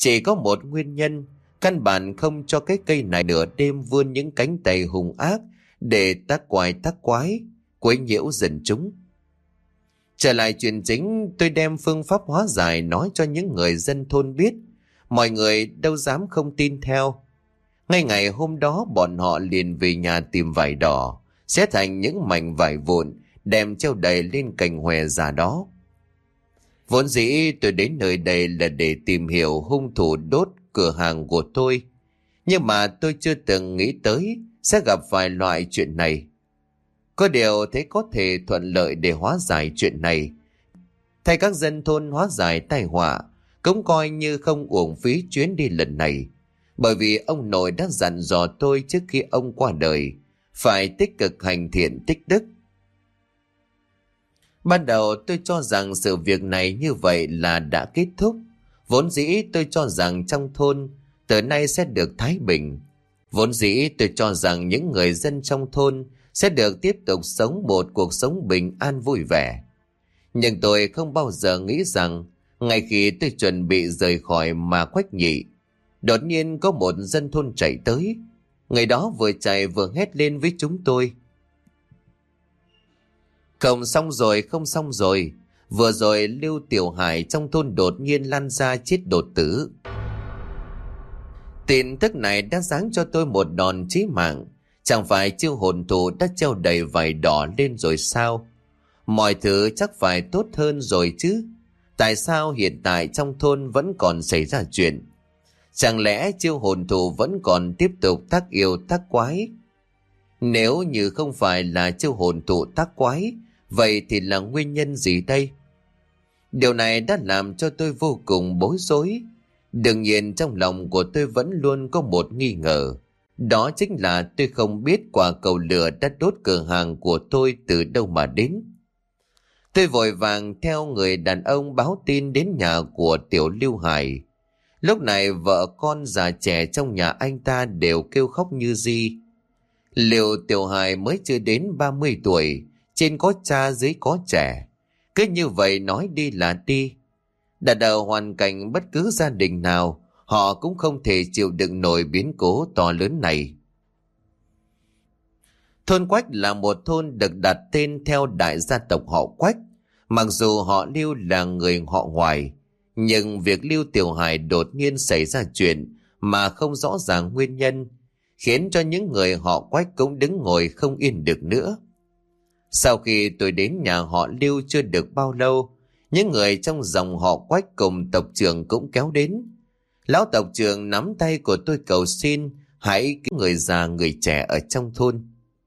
Chỉ có một nguyên nhân, căn bản không cho cái cây này nửa đêm vươn những cánh tay hung ác để tác quái tác quái, quấy nhiễu dân chúng. Trở lại chuyện chính, tôi đem phương pháp hóa giải nói cho những người dân thôn biết. Mọi người đâu dám không tin theo. Ngay ngày hôm đó bọn họ liền về nhà tìm vải đỏ, xé thành những mảnh vải vụn, đem treo đầy lên cành hòe già đó. Vốn dĩ tôi đến nơi đây là để tìm hiểu hung thủ đốt cửa hàng của tôi. Nhưng mà tôi chưa từng nghĩ tới sẽ gặp phải loại chuyện này. Có điều thấy có thể thuận lợi để hóa giải chuyện này. Thay các dân thôn hóa giải tai họa, cũng coi như không uổng phí chuyến đi lần này. Bởi vì ông nội đã dặn dò tôi trước khi ông qua đời, phải tích cực hành thiện tích đức. Ban đầu tôi cho rằng sự việc này như vậy là đã kết thúc. Vốn dĩ tôi cho rằng trong thôn từ nay sẽ được thái bình. Vốn dĩ tôi cho rằng những người dân trong thôn sẽ được tiếp tục sống một cuộc sống bình an vui vẻ. Nhưng tôi không bao giờ nghĩ rằng ngay khi tôi chuẩn bị rời khỏi mà Quách Nhị, đột nhiên có một dân thôn chạy tới. Người đó vừa chạy vừa hét lên với chúng tôi: "Không xong rồi, không xong rồi. Vừa rồi Lưu Tiểu Hải trong thôn đột nhiên lăn ra chết đột tử." Tin tức này đã giáng cho tôi một đòn chí mạng. Chẳng phải chiêu hồn thủ đã treo đầy vải đỏ lên rồi sao? Mọi thứ chắc phải tốt hơn rồi chứ. Tại sao hiện tại trong thôn vẫn còn xảy ra chuyện? Chẳng lẽ chiêu hồn thủ vẫn còn tiếp tục tác yêu tác quái? Nếu như không phải là chiêu hồn thủ tác quái, vậy thì là nguyên nhân gì đây? Điều này đã làm cho tôi vô cùng bối rối. Đương nhiên trong lòng của tôi vẫn luôn có một nghi ngờ. Đó chính là tôi không biết quả cầu lửa đã đốt cửa hàng của tôi từ đâu mà đến. Tôi vội vàng theo người đàn ông báo tin đến nhà của Tiểu Lưu Hải. Lúc này vợ con già trẻ trong nhà anh ta đều kêu khóc như di. Liệu Tiểu Hải mới chưa đến ba mươi tuổi, trên có cha dưới có trẻ. Cứ như vậy nói đi là đi. Đặt ở hoàn cảnh bất cứ gia đình nào, họ cũng không thể chịu đựng nổi biến cố to lớn này. Thôn Quách là một thôn được đặt tên theo đại gia tộc họ Quách. Mặc dù họ Lưu là người họ Hoài, nhưng việc Lưu Tiểu Hải đột nhiên xảy ra chuyện mà không rõ ràng nguyên nhân, khiến cho những người họ Quách cũng đứng ngồi không yên được nữa. Sau khi tôi đến nhà họ Lưu chưa được bao lâu, những người trong dòng họ Quách cùng tộc trưởng cũng kéo đến. Lão tộc trưởng nắm tay của tôi cầu xin hãy cứu người già người trẻ ở trong thôn.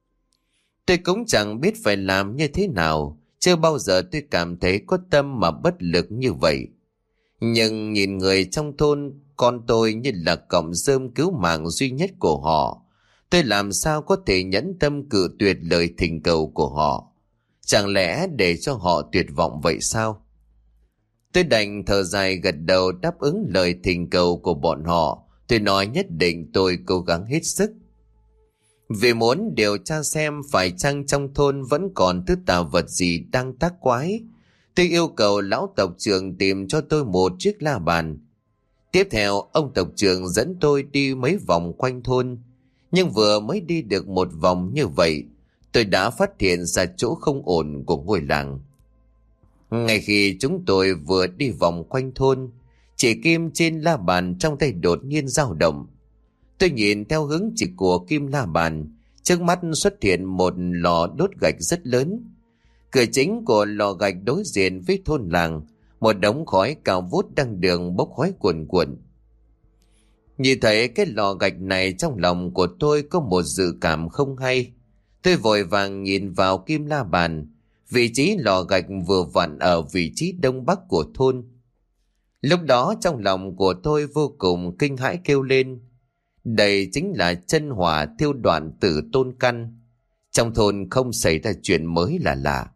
Tôi cũng chẳng biết phải làm như thế nào, chưa bao giờ tôi cảm thấy có tâm mà bất lực như vậy. Nhưng nhìn người trong thôn con tôi như là cọng rơm cứu mạng duy nhất của họ, tôi làm sao có thể nhẫn tâm cự tuyệt lời thỉnh cầu của họ? Chẳng lẽ để cho họ tuyệt vọng vậy sao? Tôi đành thở dài gật đầu đáp ứng lời thỉnh cầu của bọn họ. Tôi nói nhất định tôi cố gắng hết sức. Vì muốn điều tra xem phải chăng trong thôn vẫn còn thứ tà vật gì đang tác quái, tôi yêu cầu lão tộc trưởng tìm cho tôi một chiếc la bàn. Tiếp theo, ông tộc trưởng dẫn tôi đi mấy vòng quanh thôn. Nhưng vừa mới đi được một vòng như vậy, tôi đã phát hiện ra chỗ không ổn của ngôi làng. Ngay khi chúng tôi vừa đi vòng quanh thôn, chỉ kim trên la bàn trong tay đột nhiên dao động. Tôi nhìn theo hướng chỉ của kim la bàn, trước mắt xuất hiện một lò đốt gạch rất lớn. Cửa chính của lò gạch đối diện với thôn làng, một đống khói cao vút đang đường bốc khói cuồn cuộn. Nhìn thấy cái lò gạch này, trong lòng của tôi có một dự cảm không hay. Tôi vội vàng nhìn vào kim la bàn. Vị trí lò gạch vừa vặn ở vị trí đông bắc của thôn. Lúc đó trong lòng của tôi vô cùng kinh hãi kêu lên. Đây chính là chân hỏa thiêu đoạn tử tôn căn. Trong thôn không xảy ra chuyện mới là lạ.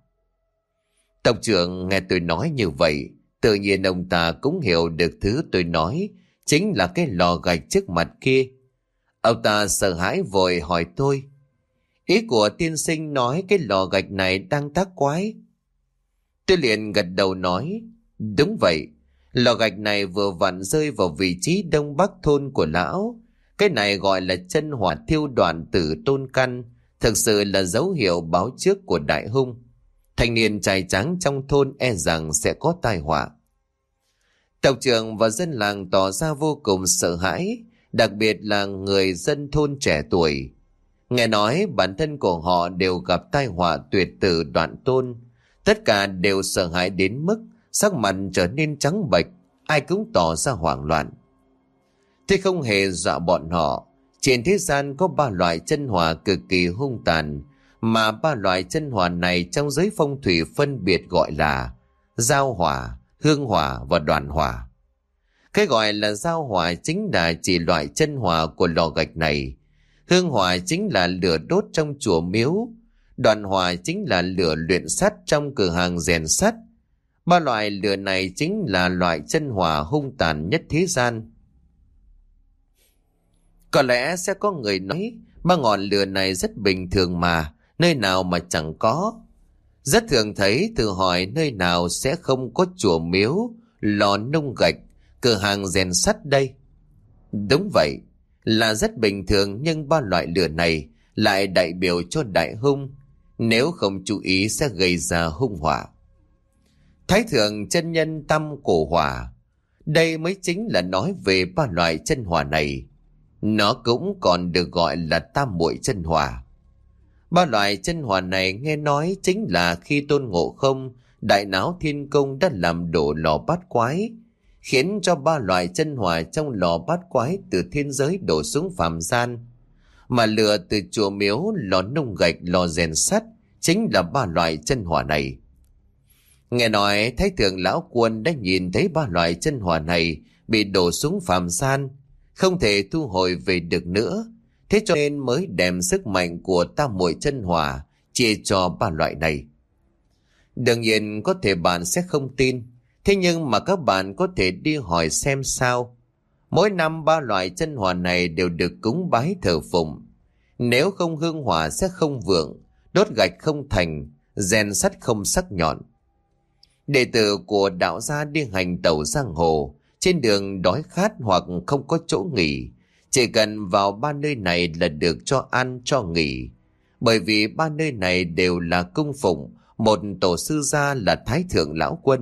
Tộc trưởng nghe tôi nói như vậy, tự nhiên ông ta cũng hiểu được thứ tôi nói chính là cái lò gạch trước mặt kia. Ông ta sợ hãi vội hỏi tôi: ý của tiên sinh nói cái lò gạch này đang tác quái? Tôi liền gật đầu nói: đúng vậy. Lò gạch này vừa vặn rơi vào vị trí đông bắc thôn của lão. Cái này gọi là chân hỏa thiêu đoạn tử tôn căn, thực sự là dấu hiệu báo trước của đại hung. Thanh niên trai trắng trong thôn e rằng sẽ có tai họa. Tộc trưởng và dân làng tỏ ra vô cùng sợ hãi, đặc biệt là người dân thôn trẻ tuổi. Nghe nói bản thân của họ đều gặp tai họa tuyệt tử đoạn tôn. Tất cả đều sợ hãi đến mức sắc mặt trở nên trắng bệch, ai cũng tỏ ra hoảng loạn. Thế không hề dọa bọn họ. Trên thế gian có ba loại chân hỏa cực kỳ hung tàn, mà ba loại chân hỏa này trong giới phong thủy phân biệt gọi là giao hỏa, hương hỏa và đoàn hỏa. Cái gọi là giao hỏa chính là chỉ loại chân hỏa của lò gạch này. Hương hỏa chính là lửa đốt trong chùa miếu. Đoàn hỏa chính là lửa luyện sắt trong cửa hàng rèn sắt. Ba loại lửa này chính là loại chân hỏa hung tàn nhất thế gian. Có lẽ sẽ có người nói ba ngọn lửa này rất bình thường mà, nơi nào mà chẳng có. Rất thường thấy tự hỏi nơi nào sẽ không có chùa miếu, lò nung gạch, cửa hàng rèn sắt đây. Đúng vậy, là rất bình thường, nhưng ba loại lửa này lại đại biểu cho đại hung. Nếu không chú ý sẽ gây ra hung hỏa. Thái thượng chân nhân tâm cổ hỏa, đây mới chính là nói về ba loại chân hỏa này. Nó cũng còn được gọi là tam muội chân hỏa. Ba loại chân hỏa này nghe nói chính là khi Tôn Ngộ Không, đại náo thiên cung đã làm đổ lò bát quái, khiến cho ba loại chân hỏa trong lò bát quái từ thiên giới đổ xuống phàm gian. Mà lửa từ chùa miếu, lò nung gạch, lò rèn sắt chính là ba loại chân hỏa này. Nghe nói Thái thượng lão quân đã nhìn thấy ba loại chân hỏa này bị đổ xuống phàm gian, không thể thu hồi về được nữa. Thế cho nên mới đem sức mạnh của tam muội chân hỏa chia cho ba loại này. Đương nhiên có thể bạn sẽ không tin, thế nhưng mà các bạn có thể đi hỏi xem sao. Mỗi năm ba loại chân hỏa này đều được cúng bái thờ phụng. Nếu không hương hỏa sẽ không vượng, đốt gạch không thành, rèn sắt không sắc nhọn. Đệ tử của đạo gia đi hành tẩu giang hồ, trên đường đói khát hoặc không có chỗ nghỉ, chỉ cần vào ba nơi này là được cho ăn cho nghỉ. Bởi vì ba nơi này đều là cung phụng một tổ sư gia là Thái thượng lão quân.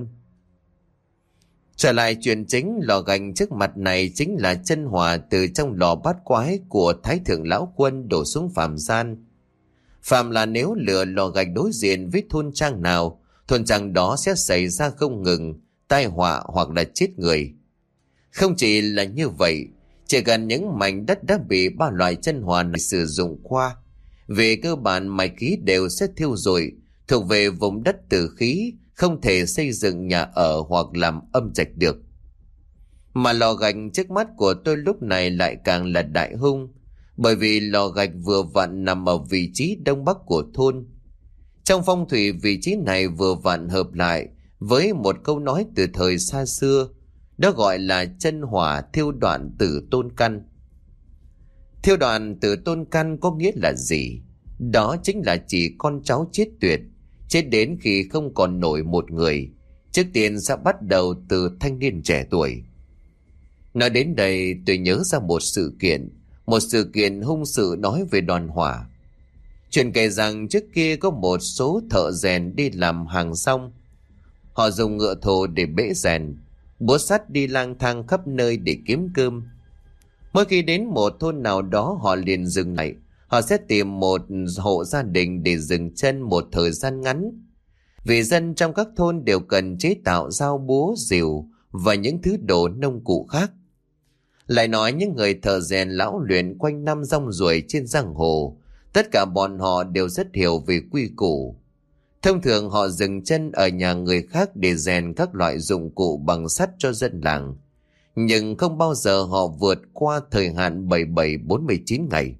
Trở lại chuyện chính, lò gạch trước mặt này chính là chân hỏa từ trong lò bát quái của Thái thượng lão quân đổ xuống phàm gian. Phàm là nếu lửa lò gạch đối diện với thôn trang nào, thôn trang đó sẽ xảy ra không ngừng tai họa hoặc là chết người. Không chỉ là như vậy, chỉ cần những mảnh đất đã bị ba loại chân hỏa này sử dụng qua, về cơ bản mạch khí đều sẽ thiêu rụi, thuộc về vùng đất tử khí, không thể xây dựng nhà ở hoặc làm âm trạch được. Mà lò gạch trước mắt của tôi lúc này lại càng là đại hung, bởi vì lò gạch vừa vặn nằm ở vị trí đông bắc của thôn. Trong phong thủy, vị trí này vừa vặn hợp lại với một câu nói từ thời xa xưa, đó gọi là chân hỏa thiêu đoạn tử tôn căn. Thiêu đoạn tử tôn căn có nghĩa là gì? Đó chính là chỉ con cháu chết tuyệt, chết đến khi không còn nổi một người. Trước tiên sẽ bắt đầu từ thanh niên trẻ tuổi. Nói đến đây tôi nhớ ra một sự kiện, một sự kiện hung sự nói về đoàn hỏa. Chuyện kể rằng trước kia có một số thợ rèn đi làm hàng xong. Họ dùng ngựa thồ để bẽ rèn, búa sắt đi lang thang khắp nơi để kiếm cơm. Mỗi khi đến một thôn nào đó họ liền dừng lại. Họ sẽ tìm một hộ gia đình để dừng chân một thời gian ngắn. Vì dân trong các thôn đều cần chế tạo dao búa, rìu và những thứ đồ nông cụ khác. Lại nói những người thợ rèn lão luyện quanh năm rong ruổi trên giang hồ, tất cả bọn họ đều rất hiểu về quy củ. Thông thường họ dừng chân ở nhà người khác để rèn các loại dụng cụ bằng sắt cho dân làng. Nhưng không bao giờ họ vượt qua thời hạn bảy mươi bảy bốn mươi chín ngày.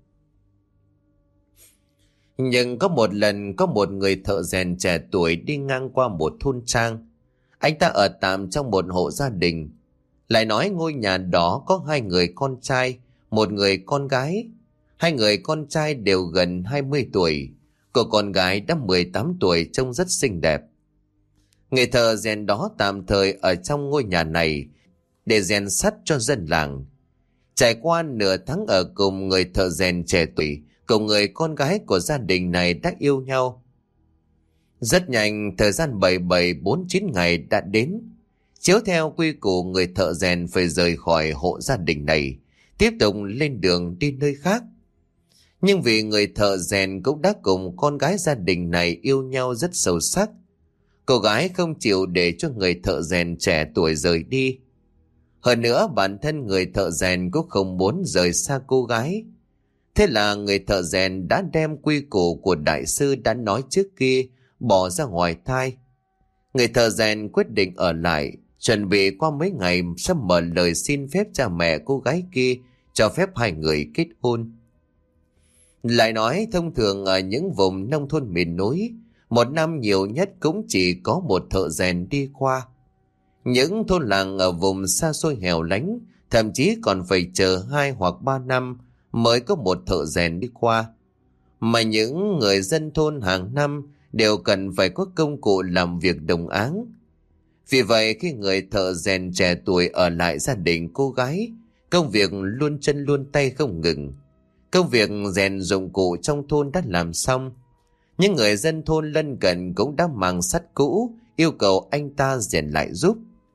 Nhưng có một lần có một người thợ rèn trẻ tuổi đi ngang qua một thôn trang. Anh ta ở tạm trong một hộ gia đình. Lại nói ngôi nhà đó có hai người con trai, một người con gái. Hai người con trai đều gần hai mươi tuổi. Cô con gái đã mười tám tuổi, trông rất xinh đẹp. Người thợ rèn đó tạm thời ở trong ngôi nhà này để rèn sắt cho dân làng. Trải qua nửa tháng ở cùng người thợ rèn trẻ tuổi, cùng người con gái của gia đình này đã yêu nhau. Rất nhanh, thời gian bảy bảy bốn chín ngày đã đến. Chiếu theo quy củ, người thợ rèn phải rời khỏi hộ gia đình này, tiếp tục lên đường đi nơi khác. Nhưng vì người thợ rèn cũng đã cùng con gái gia đình này yêu nhau rất sâu sắc, cô gái không chịu để cho người thợ rèn trẻ tuổi rời đi. Hơn nữa, bản thân người thợ rèn cũng không muốn rời xa cô gái. Thế là người thợ rèn đã đem quy củ của đại sư đã nói trước kia bỏ ra ngoài thai. Người thợ rèn quyết định ở lại, chuẩn bị qua mấy ngày sẽ mở lời xin phép cha mẹ cô gái kia cho phép hai người kết hôn. Lại nói thông thường ở những vùng nông thôn miền núi, một năm nhiều nhất cũng chỉ có một thợ rèn đi qua. Những thôn làng ở vùng xa xôi hẻo lánh thậm chí còn phải chờ hai hoặc ba năm mới có một thợ rèn đi qua. Mà những người dân thôn hàng năm đều cần phải có công cụ làm việc đồng áng. Vì vậy khi người thợ rèn trẻ tuổi ở lại gia đình cô gái, công việc luôn chân luôn tay không ngừng. Công việc rèn dụng cụ trong thôn đã làm xong. Những người dân thôn lân cận cũng đã mang sắt cũ, yêu cầu anh ta rèn lại giúp.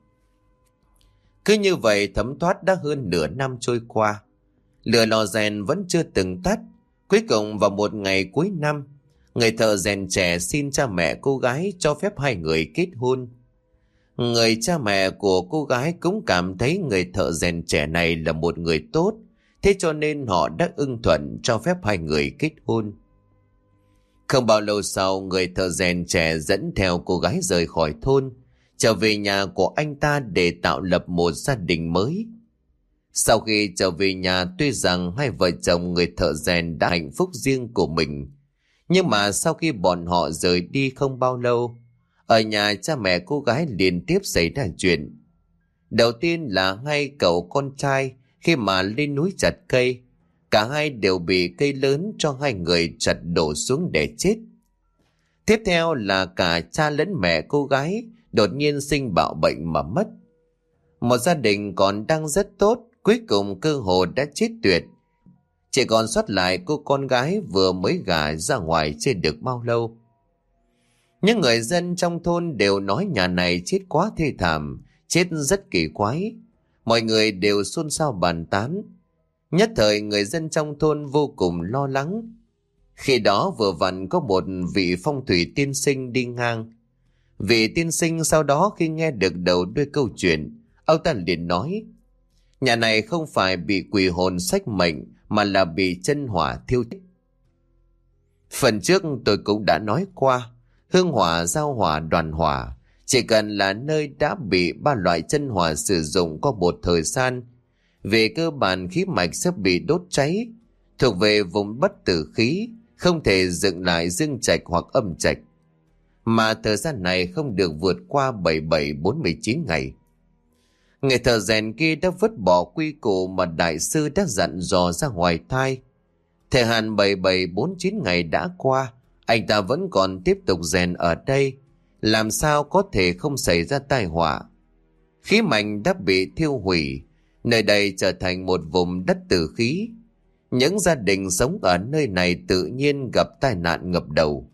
Cứ như vậy thấm thoát đã hơn nửa năm trôi qua. Lửa lò rèn vẫn chưa từng tắt. Cuối cùng vào một ngày cuối năm, người thợ rèn trẻ xin cha mẹ cô gái cho phép hai người kết hôn. Người cha mẹ của cô gái cũng cảm thấy người thợ rèn trẻ này là một người tốt, thế cho nên họ đã ưng thuận cho phép hai người kết hôn. Không bao lâu sau, người thợ rèn trẻ dẫn theo cô gái rời khỏi thôn, trở về nhà của anh ta để tạo lập một gia đình mới. Sau khi trở về nhà, tuy rằng hai vợ chồng người thợ rèn đã hạnh phúc riêng của mình, nhưng mà sau khi bọn họ rời đi không bao lâu, ở nhà cha mẹ cô gái liên tiếp xảy ra chuyện. Đầu tiên là hai cậu con trai khi mà lên núi chặt cây, cả hai đều bị cây lớn cho hai người chặt đổ xuống để chết. Tiếp theo là cả cha lẫn mẹ cô gái đột nhiên sinh bạo bệnh mà mất. Một gia đình còn đang rất tốt, cuối cùng cơ hồ đã chết tuyệt. Chỉ còn sót lại cô con gái vừa mới gả ra ngoài chưa được bao lâu. Những người dân trong thôn đều nói nhà này chết quá thê thảm, chết rất kỳ quái. Mọi người đều xôn xao bàn tán. Nhất thời người dân trong thôn vô cùng lo lắng. Khi đó vừa vặn có một vị phong thủy tiên sinh đi ngang. Vị tiên sinh sau đó khi nghe được đầu đuôi câu chuyện, ông ta liền nói: nhà này không phải bị quỷ hồn xách mệnh, mà là bị chân hỏa thiêu chết. Phần trước tôi cũng đã nói qua, hương hỏa, giao hỏa, đoàn hỏa, chỉ cần là nơi đã bị ba loại chân hỏa sử dụng qua một thời gian, về cơ bản khí mạch sẽ bị đốt cháy, thuộc về vùng bất tử khí, không thể dựng lại dương trạch hoặc âm trạch. Mà thời gian này không được vượt qua bảy bảy bốn mươi chín ngày. Người thợ rèn kia đã vứt bỏ quy củ mà đại sư đã dặn dò ra ngoài thai. Thời hạn bảy bảy bốn chín ngày đã qua, anh ta vẫn còn tiếp tục rèn ở đây, làm sao có thể không xảy ra tai họa. Khí mạch đã bị thiêu hủy, nơi đây trở thành một vùng đất tử khí. Những gia đình sống ở nơi này tự nhiên gặp tai nạn ngập đầu.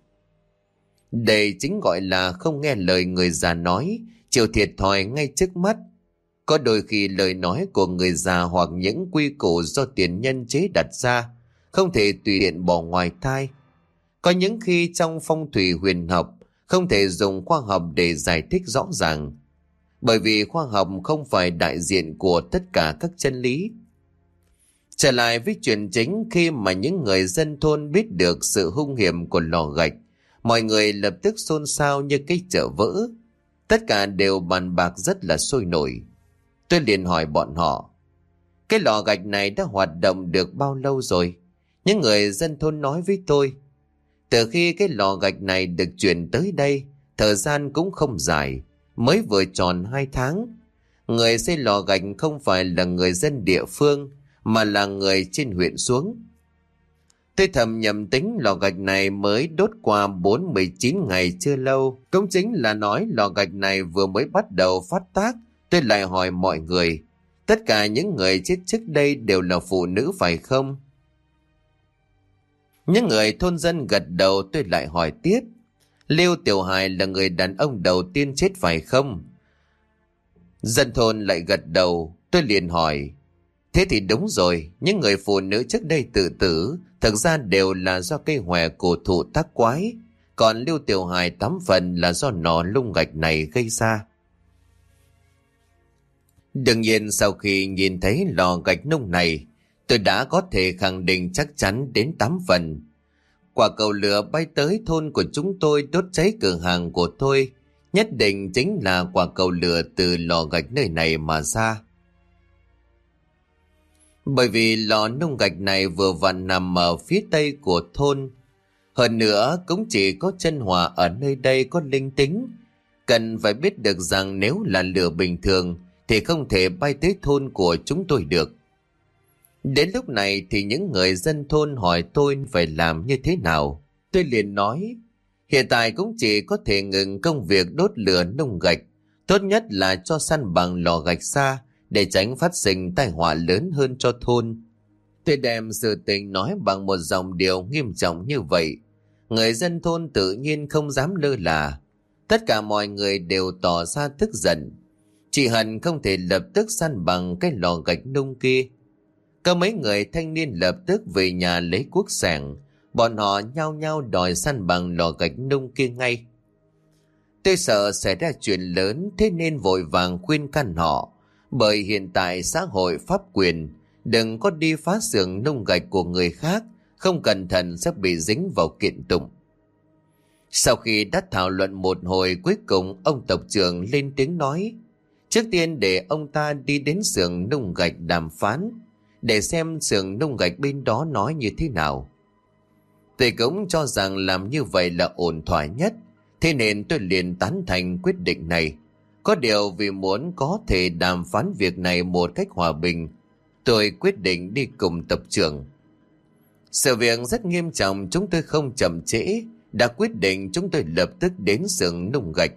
Đây chính gọi là không nghe lời người già nói, chịu thiệt thòi ngay trước mắt. Có đôi khi lời nói của người già hoặc những quy củ do tiền nhân chế đặt ra không thể tùy tiện bỏ ngoài tai. Có những khi trong phong thủy huyền học không thể dùng khoa học để giải thích rõ ràng, bởi vì khoa học không phải đại diện của tất cả các chân lý. Trở lại với chuyện chính, khi mà những người dân thôn biết được sự hung hiểm của lò gạch, mọi người lập tức xôn xao như cái chợ vỡ. Tất cả đều bàn bạc rất là sôi nổi. Tôi liền hỏi bọn họ: cái lò gạch này đã hoạt động được bao lâu rồi? Những người dân thôn nói với tôi: từ khi cái lò gạch này được chuyển tới đây, thời gian cũng không dài, mới vừa tròn hai tháng. Người xây lò gạch không phải là người dân địa phương, mà là người trên huyện xuống. Tôi thầm nhầm tính lò gạch này mới đốt qua bốn mươi chín ngày chưa lâu. Cũng chính là nói lò gạch này vừa mới bắt đầu phát tác. Tôi lại hỏi mọi người, tất cả những người chết trước đây đều là phụ nữ phải không? Những người thôn dân gật đầu. Tôi lại hỏi tiếp, Liêu Tiểu Hải là người đàn ông đầu tiên chết phải không? Dân thôn lại gật đầu. Tôi liền hỏi, thế thì đúng rồi, những người phụ nữ trước đây tự tử thực ra đều là do cây hòe cổ thụ tác quái, còn Liêu Tiểu Hải tám phần là do nỏ lung gạch này gây ra. Đương nhiên sau khi nhìn thấy lò gạch nung này, tôi đã có thể khẳng định chắc chắn đến tám phần. Quả cầu lửa bay tới thôn của chúng tôi đốt cháy cửa hàng của tôi, nhất định chính là quả cầu lửa từ lò gạch nơi này mà ra. Bởi vì lò nung gạch này vừa vặn nằm ở phía tây của thôn. Hơn nữa cũng chỉ có chân Hòa ở nơi đây có linh tính. Cần phải biết được rằng nếu là lửa bình thường thì không thể bay tới thôn của chúng tôi được. Đến lúc này thì những người dân thôn hỏi tôi phải làm như thế nào. Tôi liền nói, hiện tại cũng chỉ có thể ngừng công việc đốt lửa nung gạch. Tốt nhất là cho săn bằng lò gạch xa, để tránh phát sinh tai họa lớn hơn cho thôn. Tôi đem sự tình nói bằng một dòng điệu nghiêm trọng như vậy. Người dân thôn tự nhiên không dám lơ là. Tất cả mọi người đều tỏ ra tức giận. Chị Hân không thể lập tức săn bằng cái lò gạch nung kia. Có mấy người thanh niên lập tức về nhà lấy cuốc sẻng. Bọn họ nhao nhao đòi săn bằng lò gạch nung kia ngay. Tôi sợ xảy ra chuyện lớn, thế nên vội vàng khuyên can họ. Bởi hiện tại xã hội pháp quyền, đừng có đi phá xưởng nung gạch của người khác, không cẩn thận sẽ bị dính vào kiện tụng. Sau khi đã thảo luận một hồi, cuối cùng ông tộc trưởng lên tiếng nói, trước tiên để ông ta đi đến xưởng nung gạch đàm phán, để xem xưởng nung gạch bên đó nói như thế nào. Tôi cũng cho rằng làm như vậy là ổn thỏa nhất, thế nên tôi liền tán thành quyết định này. Có điều vì muốn có thể đàm phán việc này một cách hòa bình, tôi quyết định đi cùng tộc trưởng. Sự việc rất nghiêm trọng, chúng tôi không chậm trễ, đã quyết định chúng tôi lập tức đến xưởng nung gạch.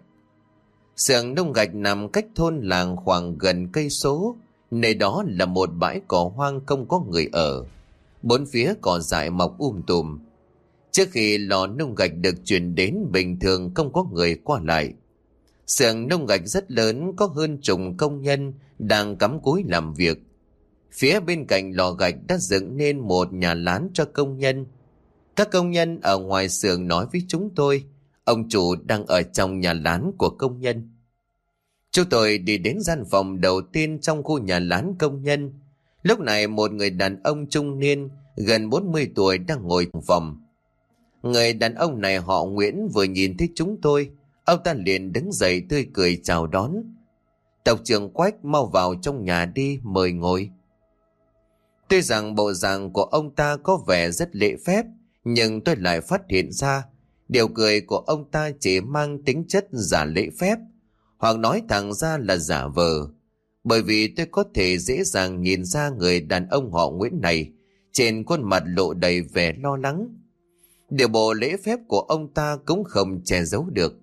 Xưởng nung gạch nằm cách thôn làng khoảng gần cây số, nơi đó là một bãi cỏ hoang không có người ở. Bốn phía cỏ dại mọc um tùm. Trước khi lò nung gạch được chuyển đến, bình thường không có người qua lại. Xưởng nung gạch rất lớn, có hơn chục công nhân đang cắm cúi làm việc. Phía bên cạnh lò gạch đã dựng nên một nhà lán cho công nhân. Các công nhân ở ngoài xưởng nói với chúng tôi, ông chủ đang ở trong nhà lán của công nhân. Chúng tôi đi đến gian phòng đầu tiên trong khu nhà lán công nhân. Lúc này một người đàn ông trung niên, gần bốn mươi tuổi đang ngồi trong phòng. Người đàn ông này họ Nguyễn, vừa nhìn thấy chúng tôi, ông ta liền đứng dậy tươi cười chào đón. Tộc trưởng Quách, mau vào trong nhà đi, mời ngồi. Tuy rằng bộ dạng của ông ta có vẻ rất lễ phép, nhưng tôi lại phát hiện ra điều cười của ông ta chỉ mang tính chất giả lễ phép, hoặc nói thẳng ra là giả vờ. Bởi vì tôi có thể dễ dàng nhìn ra người đàn ông họ Nguyễn này trên khuôn mặt lộ đầy vẻ lo lắng. Điều bộ lễ phép của ông ta cũng không che giấu được.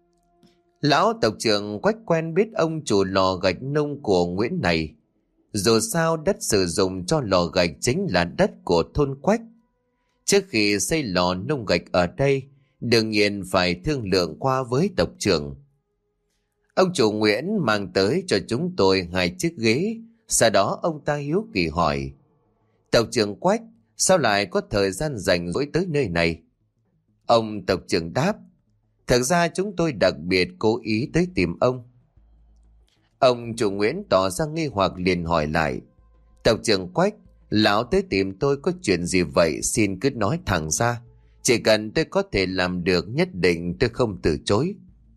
Lão tộc trưởng Quách quen biết ông chủ lò gạch nung của Nguyễn này. Dù sao đất sử dụng cho lò gạch chính là đất của thôn Quách. Trước khi xây lò nung gạch ở đây, đương nhiên phải thương lượng qua với tộc trưởng. Ông chủ Nguyễn mang tới cho chúng tôi hai chiếc ghế. Sau đó ông ta hiếu kỳ hỏi, tộc trưởng Quách, sao lại có thời gian rảnh rỗi tới nơi này? Ông tộc trưởng đáp, thật ra chúng tôi đặc biệt cố ý tới tìm ông. Ông chủ Nguyễn tỏ ra nghi hoặc liền hỏi lại, tộc trưởng Quách, lão tới tìm tôi có chuyện gì vậy, xin cứ nói thẳng ra. Chỉ cần tôi có thể làm được, nhất định tôi không từ chối.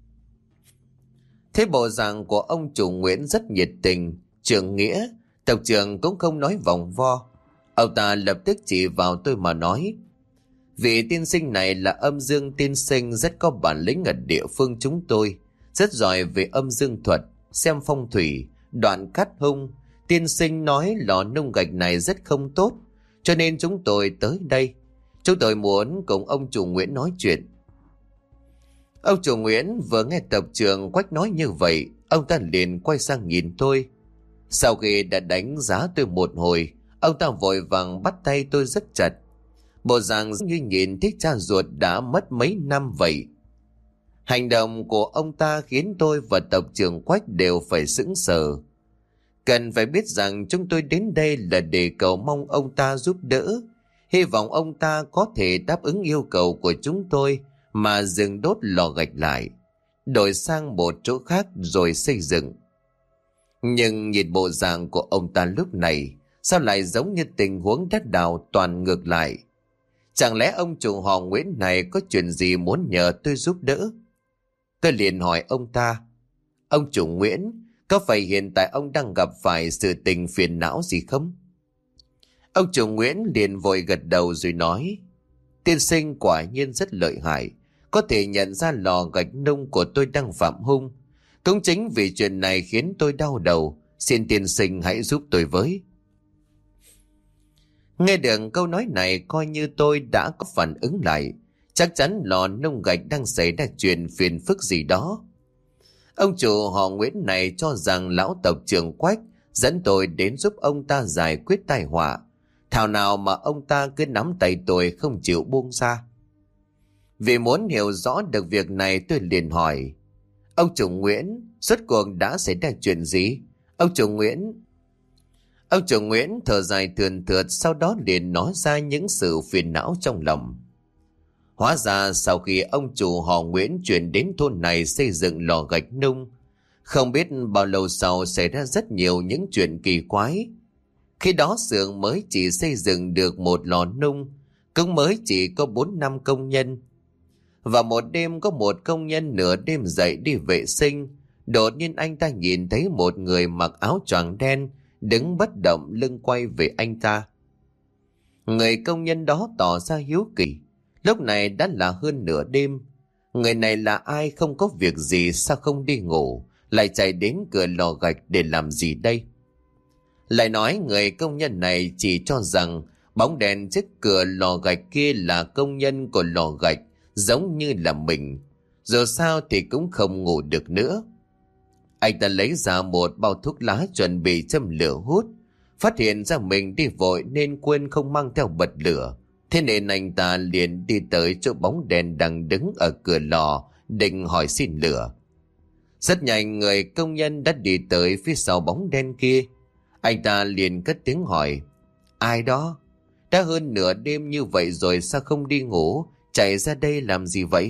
Thế bộ dạng của ông chủ Nguyễn rất nhiệt tình, trưởng nghĩa, tộc trưởng cũng không nói vòng vo. Ông ta lập tức chỉ vào tôi mà nói, vị tiên sinh này là âm dương tiên sinh, rất có bản lĩnh ở địa phương chúng tôi, rất giỏi về âm dương thuật, xem phong thủy, đoạn cắt hung. Tiên sinh nói lò nung gạch này rất không tốt, cho nên chúng tôi tới đây. Chúng tôi muốn cùng ông chủ Nguyễn nói chuyện. Ông chủ Nguyễn vừa nghe tộc trưởng Quách nói như vậy, ông ta liền quay sang nhìn tôi. Sau khi đã đánh giá tôi một hồi, ông ta vội vàng bắt tay tôi rất chặt. Bộ dạng như nhìn thấy cha ruột đã mất mấy năm vậy. Hành động của ông ta khiến tôi và tộc trưởng Quách đều phải sững sờ. Cần phải biết rằng chúng tôi đến đây là để cầu mong ông ta giúp đỡ. Hy vọng ông ta có thể đáp ứng yêu cầu của chúng tôi mà dừng đốt lò gạch lại, đổi sang một chỗ khác rồi xây dựng. Nhưng nhìn bộ dạng của ông ta lúc này, sao lại giống như tình huống đất đào toàn ngược lại? Chẳng lẽ ông chủ họ Nguyễn này có chuyện gì muốn nhờ tôi giúp đỡ? Tôi liền hỏi ông ta, ông chủ Nguyễn, có phải hiện tại ông đang gặp phải sự tình phiền não gì không? Ông chủ Nguyễn liền vội gật đầu rồi nói, tiên sinh quả nhiên rất lợi hại, có thể nhận ra lò gạch nung của tôi đang phạm hung. Cũng chính vì chuyện này khiến tôi đau đầu, xin tiên sinh hãy giúp tôi với. Nghe được câu nói này coi như tôi đã có phản ứng lại, chắc chắn lò nung gạch đang xảy ra chuyện phiền phức gì đó. Ông chủ họ Nguyễn này cho rằng lão tộc trưởng Quách dẫn tôi đến giúp ông ta giải quyết tai họa. Thảo nào mà ông ta cứ nắm tay tôi không chịu buông ra. Vì muốn hiểu rõ được việc này tôi liền hỏi, ông chủ Nguyễn, rốt cuộc đã xảy ra chuyện gì? Ông chủ Nguyễn... Ông chủ Nguyễn thở dài thườn thượt, sau đó liền nói ra những sự phiền não trong lòng. Hóa ra sau khi ông chủ họ Nguyễn chuyển đến thôn này xây dựng lò gạch nung, không biết bao lâu sau xảy ra rất nhiều những chuyện kỳ quái. Khi đó xưởng mới chỉ xây dựng được một lò nung, cũng mới chỉ có bốn năm công nhân. Và một đêm có một công nhân nửa đêm dậy đi vệ sinh, đột nhiên anh ta nhìn thấy một người mặc áo choàng đen đứng bất động lưng quay về anh ta. Người công nhân đó tỏ ra hiếu kỳ. Lúc này đã là hơn nửa đêm. Người này là ai, không có việc gì sao không đi ngủ, lại chạy đến cửa lò gạch để làm gì đây? Lại nói người công nhân này chỉ cho rằng bóng đèn trước cửa lò gạch kia là công nhân của lò gạch, giống như là mình. Dù sao thì cũng không ngủ được nữa. Anh ta lấy ra một bao thuốc lá chuẩn bị châm lửa hút, phát hiện ra mình đi vội nên quên không mang theo bật lửa. Thế nên anh ta liền đi tới chỗ bóng đèn đang đứng ở cửa lò, định hỏi xin lửa. Rất nhanh người công nhân đã đi tới phía sau bóng đen kia. Anh ta liền cất tiếng hỏi, ai đó? Đã hơn nửa đêm như vậy rồi sao không đi ngủ, chạy ra đây làm gì vậy?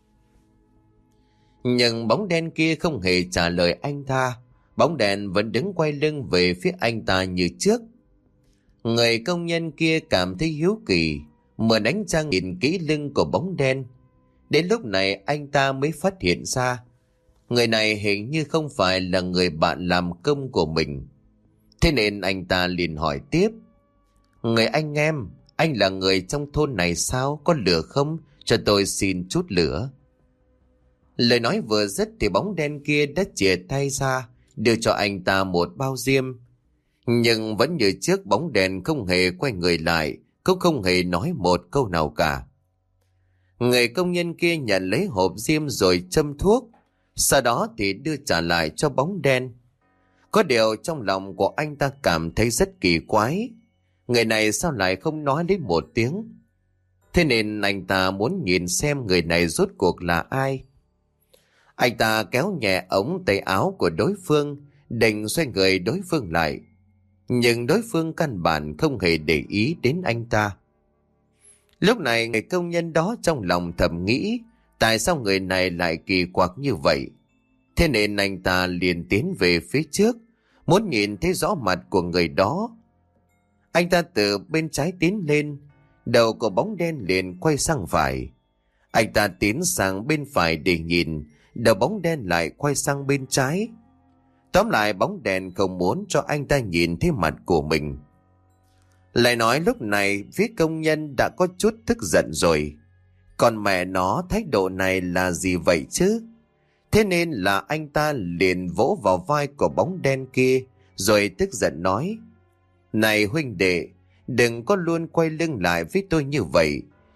Nhưng bóng đen kia không hề trả lời anh ta. Bóng đèn vẫn đứng quay lưng về phía anh ta như trước. Người công nhân kia cảm thấy hiếu kỳ, mượn ánh trăng nhìn kỹ lưng của bóng đen. Đến lúc này anh ta mới phát hiện ra người này hình như không phải là người bạn làm công của mình. Thế nên anh ta liền hỏi tiếp, người anh em, anh là người trong thôn này sao, có lửa không, cho tôi xin chút lửa. Lời nói vừa dứt thì bóng đen kia đã chìa tay ra, đưa cho anh ta một bao diêm. Nhưng vẫn như trước, bóng đèn không hề quay người lại, cũng không hề nói một câu nào cả. Người công nhân kia nhận lấy hộp diêm rồi châm thuốc, sau đó thì đưa trả lại cho bóng đen. Có điều trong lòng của anh ta cảm thấy rất kỳ quái, người này sao lại không nói đến một tiếng. Thế nên anh ta muốn nhìn xem người này rốt cuộc là ai. Anh ta kéo nhẹ ống tay áo của đối phương, định xoay người đối phương lại. Nhưng đối phương căn bản không hề để ý đến anh ta. Lúc này người công nhân đó trong lòng thầm nghĩ, tại sao người này lại kỳ quặc như vậy? Thế nên anh ta liền tiến về phía trước, muốn nhìn thấy rõ mặt của người đó. Anh ta từ bên trái tiến lên, đầu của bóng đen liền quay sang phải. Anh ta tiến sang bên phải để nhìn, đầu bóng đen lại quay sang bên trái. Tóm lại bóng đèn không muốn cho anh ta nhìn thấy mặt của mình. Lại nói lúc này phía công nhân đã có chút tức giận rồi. Còn mẹ nó, thái độ này là gì vậy chứ? Thế nên là anh ta liền vỗ vào vai của bóng đen kia, rồi tức giận nói, này huynh đệ, đừng có luôn quay lưng lại với tôi như vậy.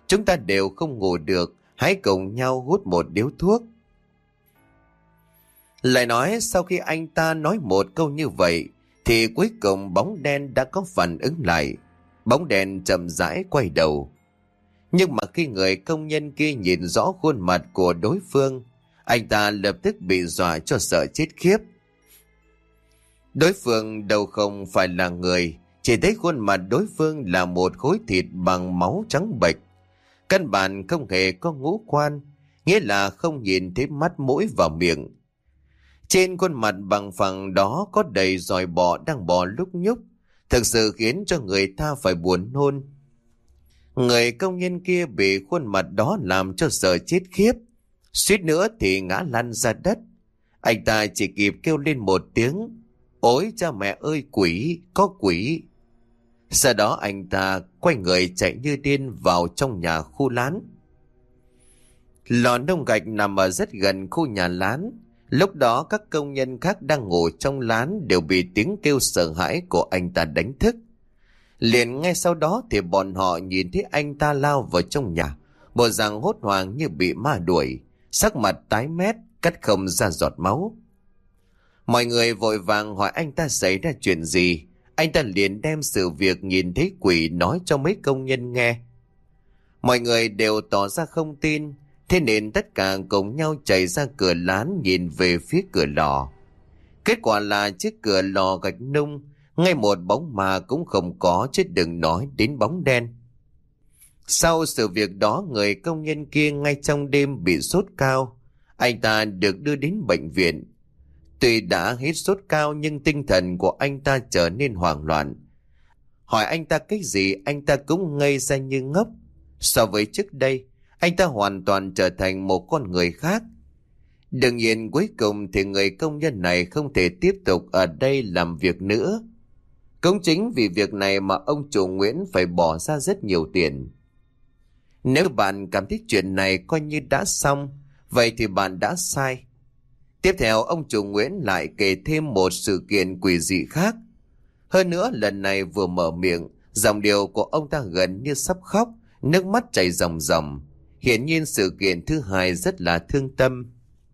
Chúng ta đều không ngủ được, hãy cùng nhau hút một điếu thuốc. Lại nói sau khi anh ta nói một câu như vậy, thì cuối cùng bóng đen đã có phản ứng lại. Bóng đen chậm rãi quay đầu. Nhưng mà khi người công nhân kia nhìn rõ khuôn mặt của đối phương, anh ta lập tức bị dọa cho sợ chết khiếp. Đối phương đâu không phải là người, chỉ thấy khuôn mặt đối phương là một khối thịt bằng máu trắng bệch. Căn bản không hề có ngũ quan, nghĩa là không nhìn thấy mắt, mũi và miệng. Trên khuôn mặt bằng phẳng đó có đầy giòi bọ đang bò lúc nhúc, thực sự khiến cho người ta phải buồn nôn. Người công nhân kia bị khuôn mặt đó làm cho sợ chết khiếp, suýt nữa thì ngã lăn ra đất. Anh ta chỉ kịp kêu lên một tiếng: "Ôi cha mẹ ơi, quỷ, có quỷ!" Sau đó anh ta quay người chạy như điên vào trong nhà khu lán. Lò nung gạch nằm ở rất gần khu nhà lán. Lúc đó các công nhân khác đang ngủ trong lán đều bị tiếng kêu sợ hãi của anh ta đánh thức. Liền ngay sau đó thì bọn họ nhìn thấy anh ta lao vào trong nhà, bộ dạng hốt hoảng như bị ma đuổi, sắc mặt tái mét, cắt không ra giọt máu. Mọi người vội vàng hỏi anh ta xảy ra chuyện gì. Anh ta liền đem sự việc nhìn thấy quỷ nói cho mấy công nhân nghe. Mọi người đều tỏ ra không tin, thế nên tất cả cùng nhau chạy ra cửa lán nhìn về phía cửa lò. Kết quả là chiếc cửa lò gạch nung, ngay một bóng ma cũng không có, chứ đừng nói đến bóng đen. Sau sự việc đó, người công nhân kia ngay trong đêm bị sốt cao. Anh ta được đưa đến bệnh viện. Tuy đã hết sốt cao nhưng tinh thần của anh ta trở nên hoảng loạn. Hỏi anh ta cái gì anh ta cũng ngây ra như ngốc. So với trước đây, anh ta hoàn toàn trở thành một con người khác. Đương nhiên cuối cùng thì người công nhân này không thể tiếp tục ở đây làm việc nữa. Cũng chính vì việc này mà ông chủ Nguyễn phải bỏ ra rất nhiều tiền. Nếu bạn cảm thấy chuyện này coi như đã xong, vậy thì bạn đã sai. Tiếp theo ông chủ Nguyễn lại kể thêm một sự kiện quỷ dị khác. Hơn nữa lần này vừa mở miệng, giọng điệu của ông ta gần như sắp khóc, nước mắt chảy ròng ròng. Hiển nhiên sự kiện thứ hai rất là thương tâm.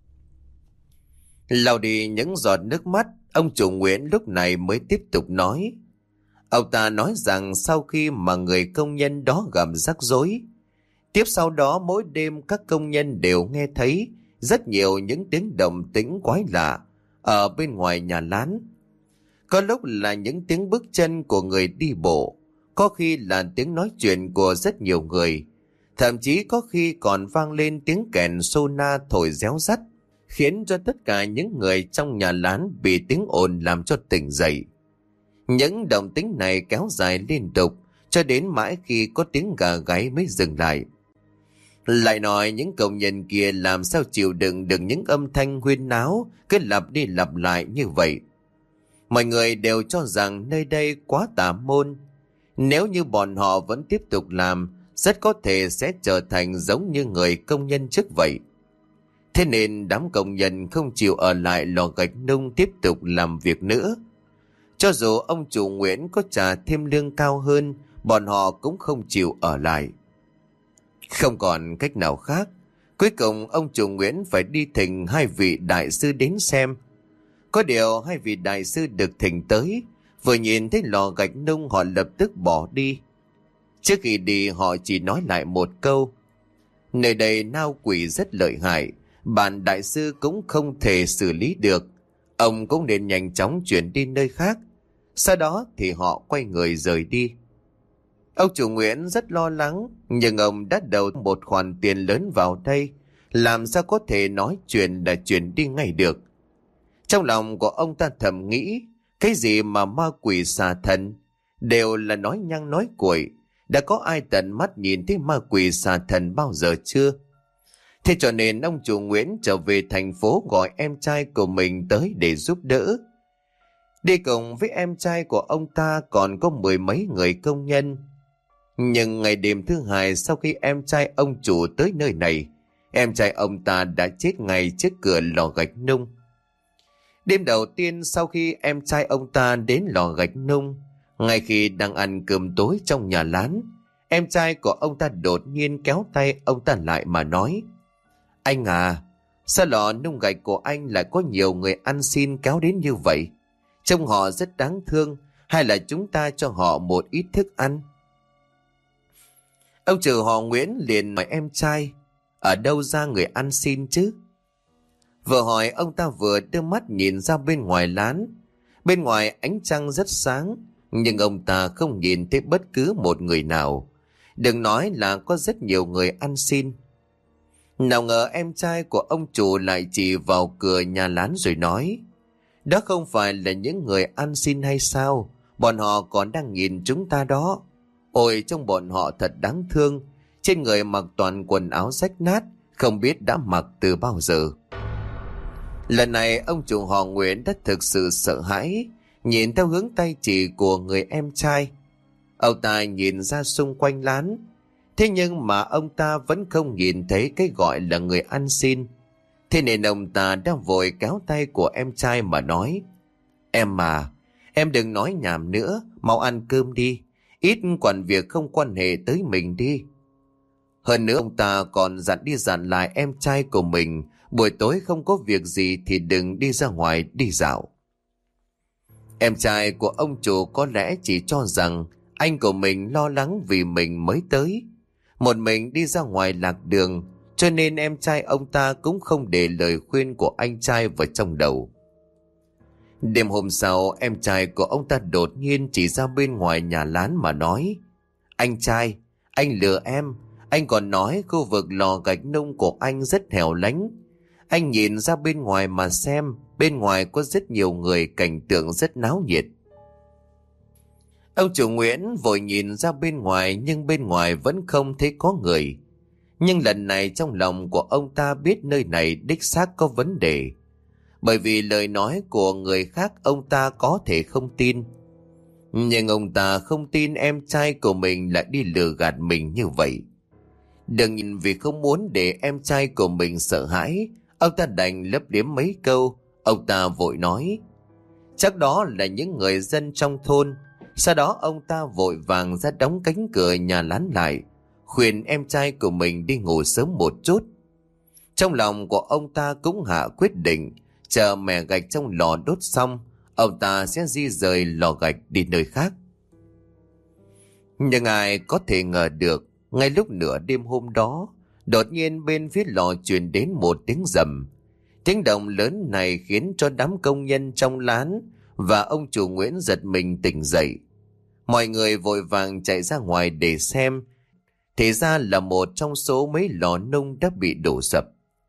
Lau đi những giọt nước mắt, ông chủ Nguyễn lúc này mới tiếp tục nói. Ông ta nói rằng sau khi mà người công nhân đó gặp rắc rối, tiếp sau đó mỗi đêm các công nhân đều nghe thấy rất nhiều những tiếng động tĩnh quái lạ ở bên ngoài nhà lán. Có lúc là những tiếng bước chân của người đi bộ, có khi là tiếng nói chuyện của rất nhiều người, thậm chí có khi còn vang lên tiếng kèn sona thổi réo rắt, khiến cho tất cả những người trong nhà lán bị tiếng ồn làm cho tỉnh dậy. Những động tĩnh này kéo dài liên tục cho đến mãi khi có tiếng gà gáy mới dừng lại. Lại nói những công nhân kia làm sao chịu đựng được những âm thanh huyên náo cứ lặp đi lặp lại như vậy. Mọi người đều cho rằng nơi đây quá tà môn. Nếu như bọn họ vẫn tiếp tục làm, rất có thể sẽ trở thành giống như người công nhân trước vậy. Thế nên đám công nhân không chịu ở lại lò gạch nung tiếp tục làm việc nữa. Cho dù ông chủ Nguyễn có trả thêm lương cao hơn, bọn họ cũng không chịu ở lại. Không còn cách nào khác, cuối cùng ông chủ Nguyễn phải đi thỉnh hai vị đại sư đến xem. Có điều hai vị đại sư được thỉnh tới, vừa nhìn thấy lò gạch nung họ lập tức bỏ đi. Trước khi đi họ chỉ nói lại một câu: nơi đây nao quỷ rất lợi hại, bản đại sư cũng không thể xử lý được, ông cũng nên nhanh chóng chuyển đi nơi khác. Sau đó thì họ quay người rời đi. Ông chủ Nguyễn rất lo lắng, nhưng ông đã đầu một khoản tiền lớn vào đây, làm sao có thể nói chuyện là chuyển đi ngay được. Trong lòng của ông ta thầm nghĩ, cái gì mà ma quỷ xà thần, đều là nói nhăng nói cuội. Đã có ai tận mắt nhìn thấy ma quỷ xà thần bao giờ chưa? Thế cho nên ông chủ Nguyễn trở về thành phố gọi em trai của mình tới để giúp đỡ. Đi cùng với em trai của ông ta còn có mười mấy người công nhân. Nhưng ngày đêm thứ hai sau khi em trai ông chủ tới nơi này, em trai ông ta đã chết ngay trước cửa lò gạch nung. Đêm đầu tiên sau khi em trai ông ta đến lò gạch nung, ngay khi đang ăn cơm tối trong nhà lán, Em trai của ông ta đột nhiên kéo tay ông ta lại mà nói: Anh à, sao lò nung gạch của anh lại có nhiều người ăn xin kéo đến như vậy? Trông họ rất đáng thương, hay là chúng ta cho họ một ít thức ăn? Ông chủ họ Nguyễn liền hỏi em trai: Ở đâu ra người ăn xin chứ? Vừa hỏi ông ta vừa đưa mắt nhìn ra bên ngoài lán. Bên ngoài ánh trăng rất sáng, nhưng ông ta không nhìn thấy bất cứ một người nào. Đừng nói là có rất nhiều người ăn xin. Nào ngờ em trai của ông chủ lại chỉ vào cửa nhà lán rồi nói: Đó không phải là những người ăn xin hay sao? Bọn họ còn đang nhìn chúng ta đó. Ôi, trông bọn họ thật đáng thương. Trên người mặc toàn quần áo rách nát, không biết đã mặc từ bao giờ. Lần này ông chủ họ Nguyễn đã thực sự sợ hãi, nhìn theo hướng tay chỉ của người em trai. Ông ta nhìn ra xung quanh lán, thế nhưng mà ông ta vẫn không nhìn thấy cái gọi là người ăn xin. Thế nên ông ta đã vội kéo tay của em trai mà nói: Em à, em đừng nói nhảm nữa, mau ăn cơm đi, ít quản việc không quan hệ tới mình đi. Hơn nữa ông ta còn dặn đi dặn lại em trai của mình, buổi tối không có việc gì thì đừng đi ra ngoài đi dạo. Em trai của ông chủ có lẽ chỉ cho rằng anh của mình lo lắng vì mình mới tới, một mình đi ra ngoài lạc đường, cho nên em trai ông ta cũng không để lời khuyên của anh trai vào trong đầu. Đêm hôm sau, em trai của ông ta đột nhiên chỉ ra bên ngoài nhà lán mà nói: Anh trai, anh lừa em. Anh còn nói khu vực lò gạch nung của anh rất hẻo lánh. Anh nhìn ra bên ngoài mà xem, bên ngoài có rất nhiều người, cảnh tượng rất náo nhiệt. Ông chủ Nguyễn vội nhìn ra bên ngoài, nhưng bên ngoài vẫn không thấy có người. Nhưng lần này trong lòng của ông ta biết nơi này đích xác có vấn đề. Bởi vì lời nói của người khác ông ta có thể không tin. Nhưng ông ta không tin em trai của mình lại đi lừa gạt mình như vậy. Đừng nhìn vì không muốn để em trai của mình sợ hãi, ông ta đành lấp liếm mấy câu. Ông ta vội nói: Chắc đó là những người dân trong thôn. Sau đó ông ta vội vàng ra đóng cánh cửa nhà lán lại, khuyên em trai của mình đi ngủ sớm một chút. Trong lòng của ông ta cũng hạ quyết định, chờ mẻ gạch trong lò đốt xong, ông ta sẽ di rời lò gạch đi nơi khác. Nhưng ai có thể ngờ được, ngay lúc nửa đêm hôm đó, đột nhiên bên phía lò truyền đến một tiếng rầm. Tiếng động lớn này khiến cho đám công nhân trong lán và ông chủ Nguyễn giật mình tỉnh dậy. Mọi người vội vàng chạy ra ngoài để xem, thì ra là một trong số mấy lò nung đã bị đổ sập.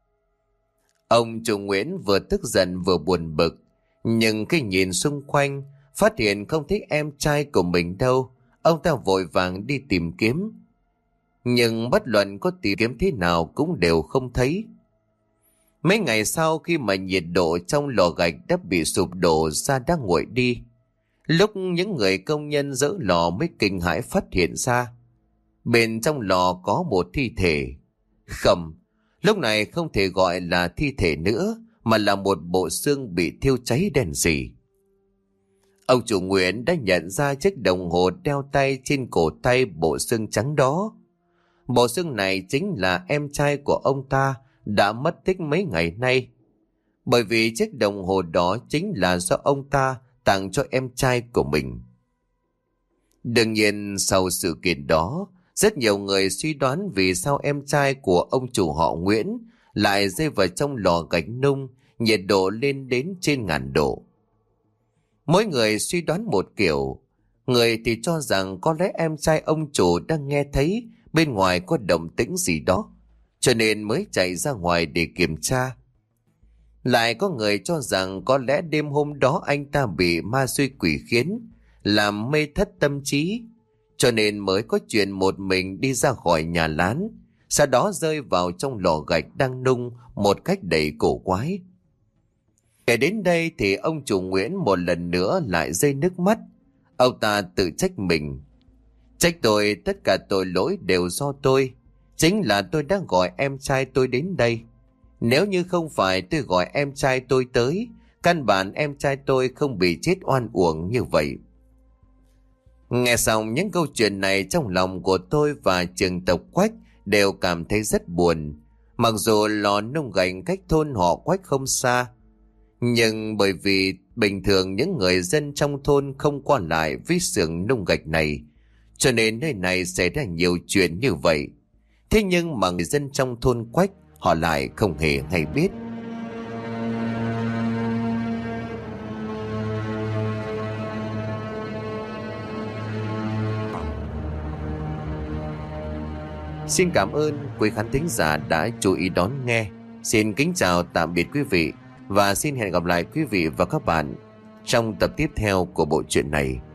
Ông chủ Nguyễn vừa tức giận vừa buồn bực, nhưng khi nhìn xung quanh, phát hiện không thấy em trai của mình đâu, ông ta vội vàng đi tìm kiếm. Nhưng bất luận có tìm kiếm thế nào cũng đều không thấy. Mấy ngày sau, khi mà nhiệt độ trong lò gạch đã bị sụp đổ ra đã nguội đi, lúc những người công nhân dỡ lò mới kinh hãi phát hiện ra bên trong lò có một thi thể. Không, lúc này không thể gọi là thi thể nữa, mà là một bộ xương bị thiêu cháy đen sì. Ông chủ Nguyễn đã nhận ra chiếc đồng hồ đeo tay trên cổ tay bộ xương trắng đó. Bộ xương này chính là em trai của ông ta đã mất tích mấy ngày nay. Bởi vì chiếc đồng hồ đó chính là do ông ta tặng cho em trai của mình. Đương nhiên sau sự kiện đó, rất nhiều người suy đoán vì sao em trai của ông chủ họ Nguyễn lại rơi vào trong lò gạch nung, nhiệt độ lên đến trên ngàn độ. Mỗi người suy đoán một kiểu. Người thì cho rằng có lẽ em trai ông chủ đang nghe thấy bên ngoài có động tĩnh gì đó, cho nên mới chạy ra ngoài để kiểm tra. Lại có người cho rằng có lẽ đêm hôm đó anh ta bị ma xui quỷ khiến, làm mê thất tâm trí, cho nên mới có chuyện một mình đi ra khỏi nhà lán, sau đó rơi vào trong lò gạch đang nung một cách đầy cổ quái. Kể đến đây thì ông chủ Nguyễn một lần nữa lại rơi nước mắt. Ông ta tự trách mình: Trách tôi, tất cả tội lỗi đều do tôi. Chính là tôi đã gọi em trai tôi đến đây. Nếu như không phải tôi gọi em trai tôi tới, căn bản em trai tôi không bị chết oan uổng như vậy. Nghe xong những câu chuyện này, trong lòng của tôi và trường tộc Quách đều cảm thấy rất buồn. Mặc dù lò nung gạch cách thôn họ Quách không xa, nhưng bởi vì bình thường những người dân trong thôn không qua lại với xưởng nung gạch này, cho nên nơi này xảy ra nhiều chuyện như vậy. Thế nhưng mà người dân trong thôn Quách họ lại không hề hay biết. Xin cảm ơn quý khán thính giả đã chú ý đón nghe. Xin kính chào tạm biệt quý vị và xin hẹn gặp lại quý vị và các bạn trong tập tiếp theo của bộ truyện này.